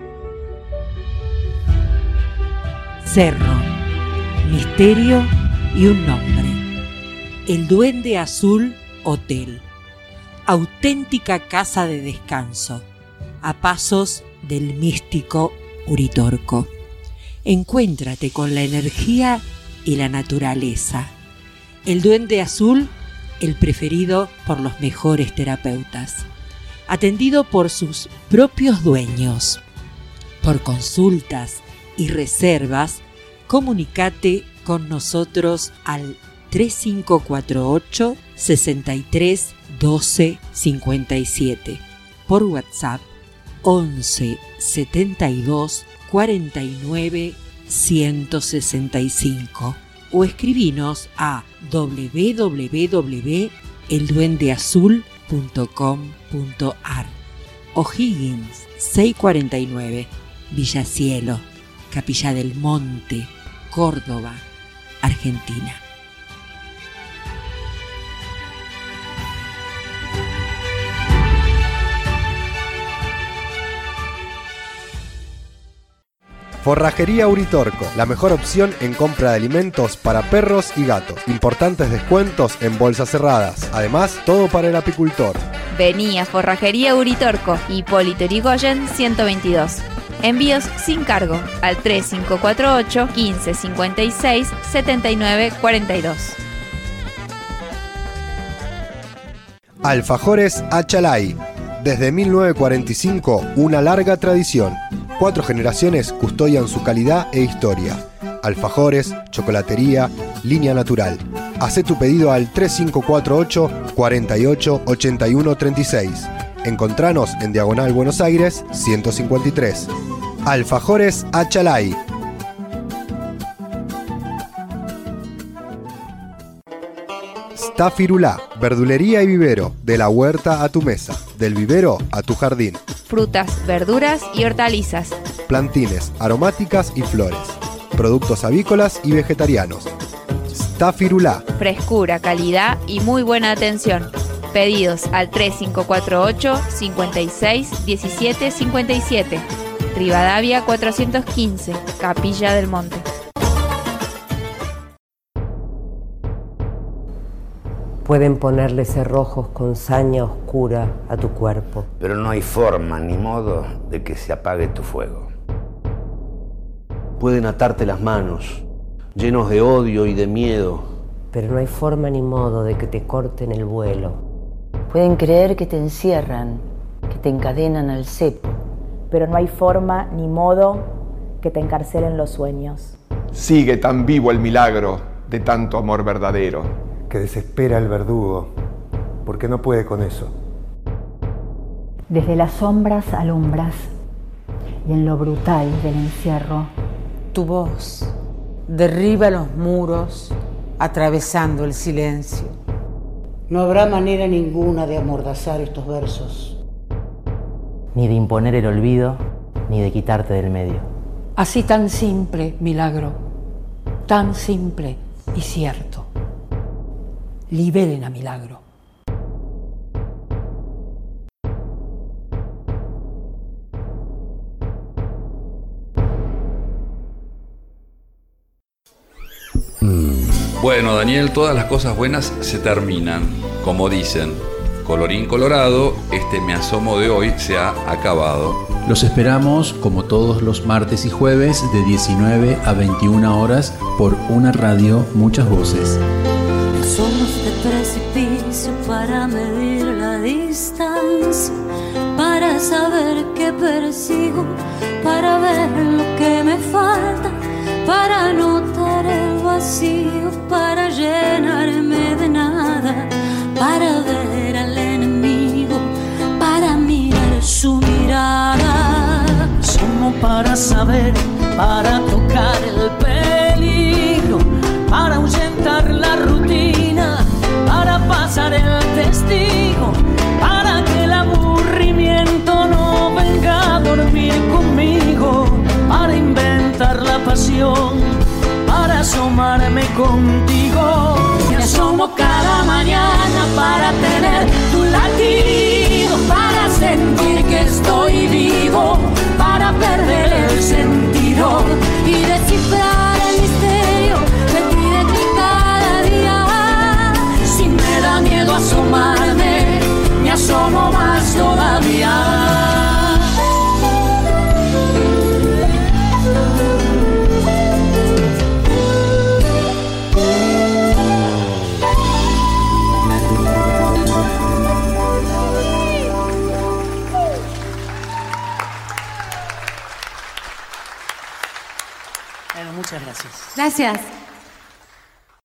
Cerro, misterio y un nombre. El Duende Azul Hotel. Auténtica casa de descanso, a pasos del místico Uritorco. Encuéntrate con la energía y la naturaleza. El Duende Azul, el preferido por los mejores terapeutas. Atendido por sus propios dueños. Por consultas y reservas, comunícate con nosotros al tres cinco cuatro ocho, seis tres, doce, cincuenta y siete. Por WhatsApp once, setenta y dos, cuarenta y nueve, ciento sesenta y cinco. O escribinos a doble u doble u doble u punto el duende azul punto com punto a r. O'Higgins seiscientos cuarenta y nueve, Villa Cielo, Capilla del Monte, Córdoba, Argentina. Forrajería Uritorco, la mejor opción en compra de alimentos para perros y gatos. Importantes descuentos en bolsas cerradas. Además, todo para el apicultor. Vení a Forrajería Uritorco, Hipólito Yrigoyen ciento veintidós. Envíos sin cargo al tres cinco cuatro ocho, quince cincuenta y seis, setenta y nueve cuarenta y dos. Alfajores Achalay. Desde mil novecientos cuarenta y cinco, una larga tradición. Cuatro generaciones custodian su calidad e historia. Alfajores, chocolatería, línea natural. Hacé tu pedido al tres cinco cuatro ocho, cuarenta y ocho, ochenta y uno treinta y seis. Encontranos en Diagonal Buenos Aires ciento cincuenta y tres. Alfajores Achalay. Stafirulá, verdulería y vivero, de la huerta a tu mesa, del vivero a tu jardín. Frutas, verduras y hortalizas. Plantines, aromáticas y flores. Productos avícolas y vegetarianos. Stafirulá. Frescura, calidad y muy buena atención. Pedidos al tres cinco cuatro ocho, cincuenta y seis, diecisiete cincuenta y siete. Rivadavia cuatrocientos quince, Capilla del Monte. Pueden ponerle cerrojos con saña oscura a tu cuerpo. Pero no hay forma ni modo de que se apague tu fuego. Pueden atarte las manos, llenos de odio y de miedo. Pero no hay forma ni modo de que te corten el vuelo. Pueden creer que te encierran, que te encadenan al cepo. Pero no hay forma ni modo que te encarcelen los sueños. Sigue tan vivo el milagro de tanto amor verdadero. Que desespera el verdugo, porque no puede con eso. Desde las sombras alumbras, y en lo brutal del encierro, tu voz derriba los muros, atravesando el silencio. No habrá manera ninguna de amordazar estos versos. Ni de imponer el olvido, ni de quitarte del medio. Así tan simple, milagro, tan simple y cierto. Liberen a Milagro. Bueno, Daniel, todas las cosas buenas se terminan. Como dicen, colorín colorado, este Me Asomo de hoy se ha acabado. Los esperamos como todos los martes y jueves de diecinueve a veintiuna horas por una radio, muchas voces. Somos de precipicio para medir la distancia, para saber qué persigo, para ver lo que me falta, para notar el vacío, para llenarme de nada, para ver al enemigo, para mirar su mirada. Somos para saber, para tocar el peligro, para ahuyentar la rutina, para pasar el testigo, para que el aburrimiento no venga a dormir conmigo, para inventar la pasión, para asomarme contigo. Me asomo cada mañana para tener tu latido, para sentir que estoy vivo, para perder el sentido y descifrar el misterio de tu identidad. Muchas gracias. Gracias.